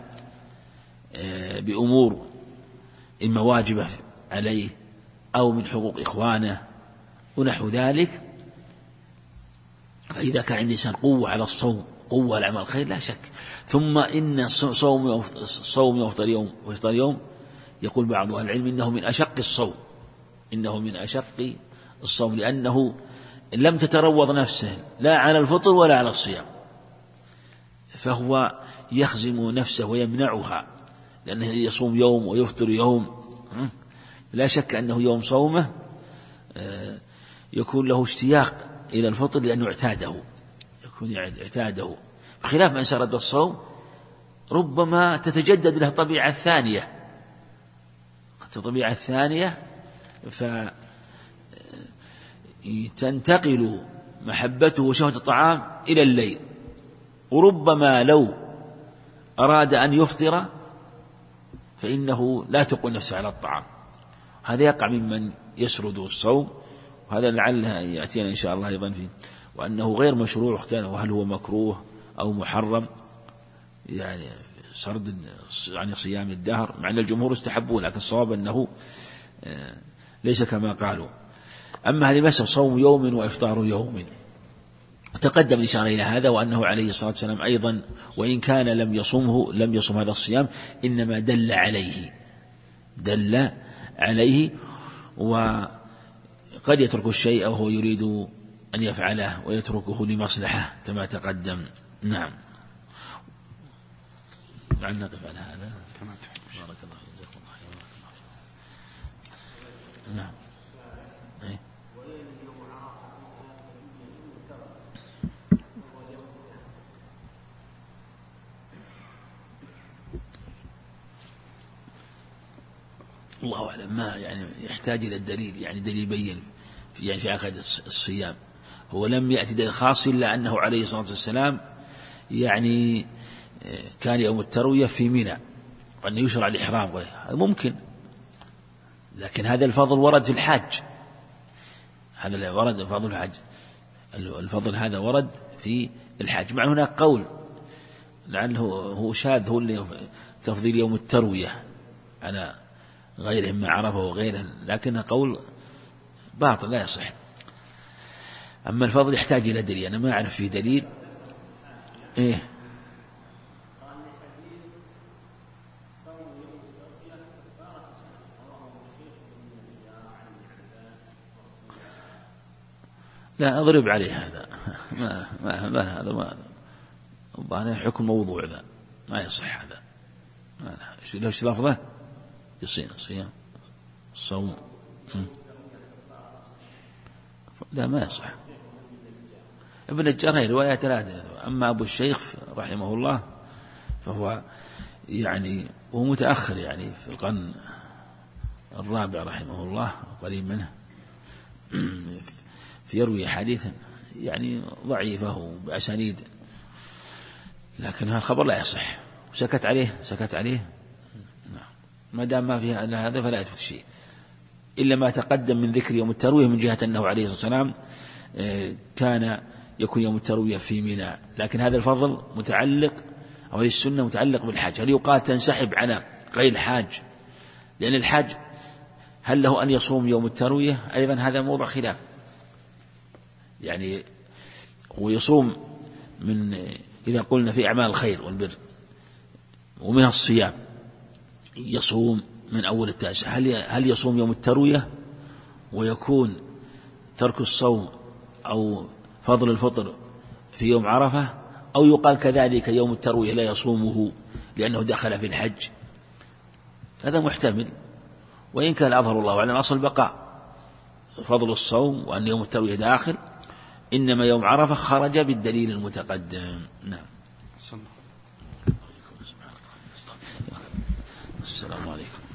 بأمور إما واجبة عليه أو من حقوق إخوانه ونحو ذلك. فإذا كان عند إنسان قوة على الصوم، قوة على عمل الخير، لا شك. ثم إن الصوم ويفطر يوم يقول بعض أهل العلم إنه من أشق الصوم، إنه من أشق الصوم، لأنه لم تتروض نفسه لا على الفطر ولا على الصيام، فهو يخزم نفسه ويمنعها، لأنه يصوم يوم ويفطر يوم. لا شك أنه يوم صومه يكون له اشتياق إلى الفطر لأنه اعتاده، بخلاف من سرد الصوم ربما تتجدد له طبيعة ثانية، فتنتقل محبته وشهوة الطعام إلى الليل، وربما لو أراد أن يفطر فإنه لا تقوى نفسه على الطعام. هذا يقع ممن يسرد الصوم، وهذا لعله يأتينا إن شاء الله أيضا فيه، وأنه غير مشروع اختلف وهل هو مكروه أو محرم، يعني سرد يعني صيام الدهر، مع أن الجمهور استحبوه، لكن الصواب أنه ليس كما قالوا. أما هذه مسألة صوم يوم وإفطار يوم تقدم الإشارة إلى هذا، وأنه عليه الصلاة والسلام أيضا وإن كان لم يصم هذا الصيام إنما دل عليه، وقد يترك الشيء وهو يريد أن يفعله ويتركه لمصلحة كما تقدم. نعم، لعل نقف على هذا كما تحب. بارك الله فيك. نعم. الله أعلم، ما يعني يحتاج إلى الدليل، يعني دليل يبين في عقد الصيام. هو لم يأتي دليل خاص إلا أنه عليه الصلاة والسلام يعني كان يوم التروية في منى وأن يشرع الإحرام هذا ممكن، لكن هذا الفضل ورد في الحاج، هذا ورد فضل الحاج، الفضل هذا ورد في الحاج. مع هناك قول لعله هو شاذ، هو اللي تفضيل يوم التروية على غيرهم ما عرفه وغيره، لكنه قول باطل لا يصح. أما الفضل يحتاج إلى دليل، أنا ما أعرف فيه دليل. إيه لا أضرب عليه هذا، هذا حكم موضوع، ذا ما يصح هذا. ليش لفظه صيام صوم؟ لا ما يصح. ابن الجرير رواية ثلاثة. أما أبو الشيخ رحمه الله فهو يعني وهو متأخر يعني في القرن الرابع رحمه الله قريب منه، في يروي حديثا يعني ضعيفه بأسانيد، لكن هذا الخبر لا يصح، سكت عليه. ما دام ما فيها إلا هذا فلا يثبت شيء إلا ما تقدم من ذكر يوم التروية، من جهة أنه عليه الصلاة والسلام كان يكون يوم التروية في منى. لكن هذا الفضل متعلق، أو السنة متعلق بالحاج. هل يقال تنسحب على غير الحاج؟ لأن الحاج هل له أن يصوم يوم التروية؟ أيضا هذا موضع خلاف، يعني ويصوم من إذا قلنا في أعمال الخير والبر ومنها الصيام، يصوم من أول التاسع، هل يصوم يوم التروية ويكون ترك الصوم أو فضل الفطر في يوم عرفة، أو يقال كذلك يوم التروية لا يصومه لأنه دخل في الحج؟ هذا محتمل، وإن كان أظهر الله على الأصل بقاء فضل الصوم وأن يوم التروية داخل، إنما يوم عرفة خرج بالدليل المتقدم. نعم. السلام عليكم.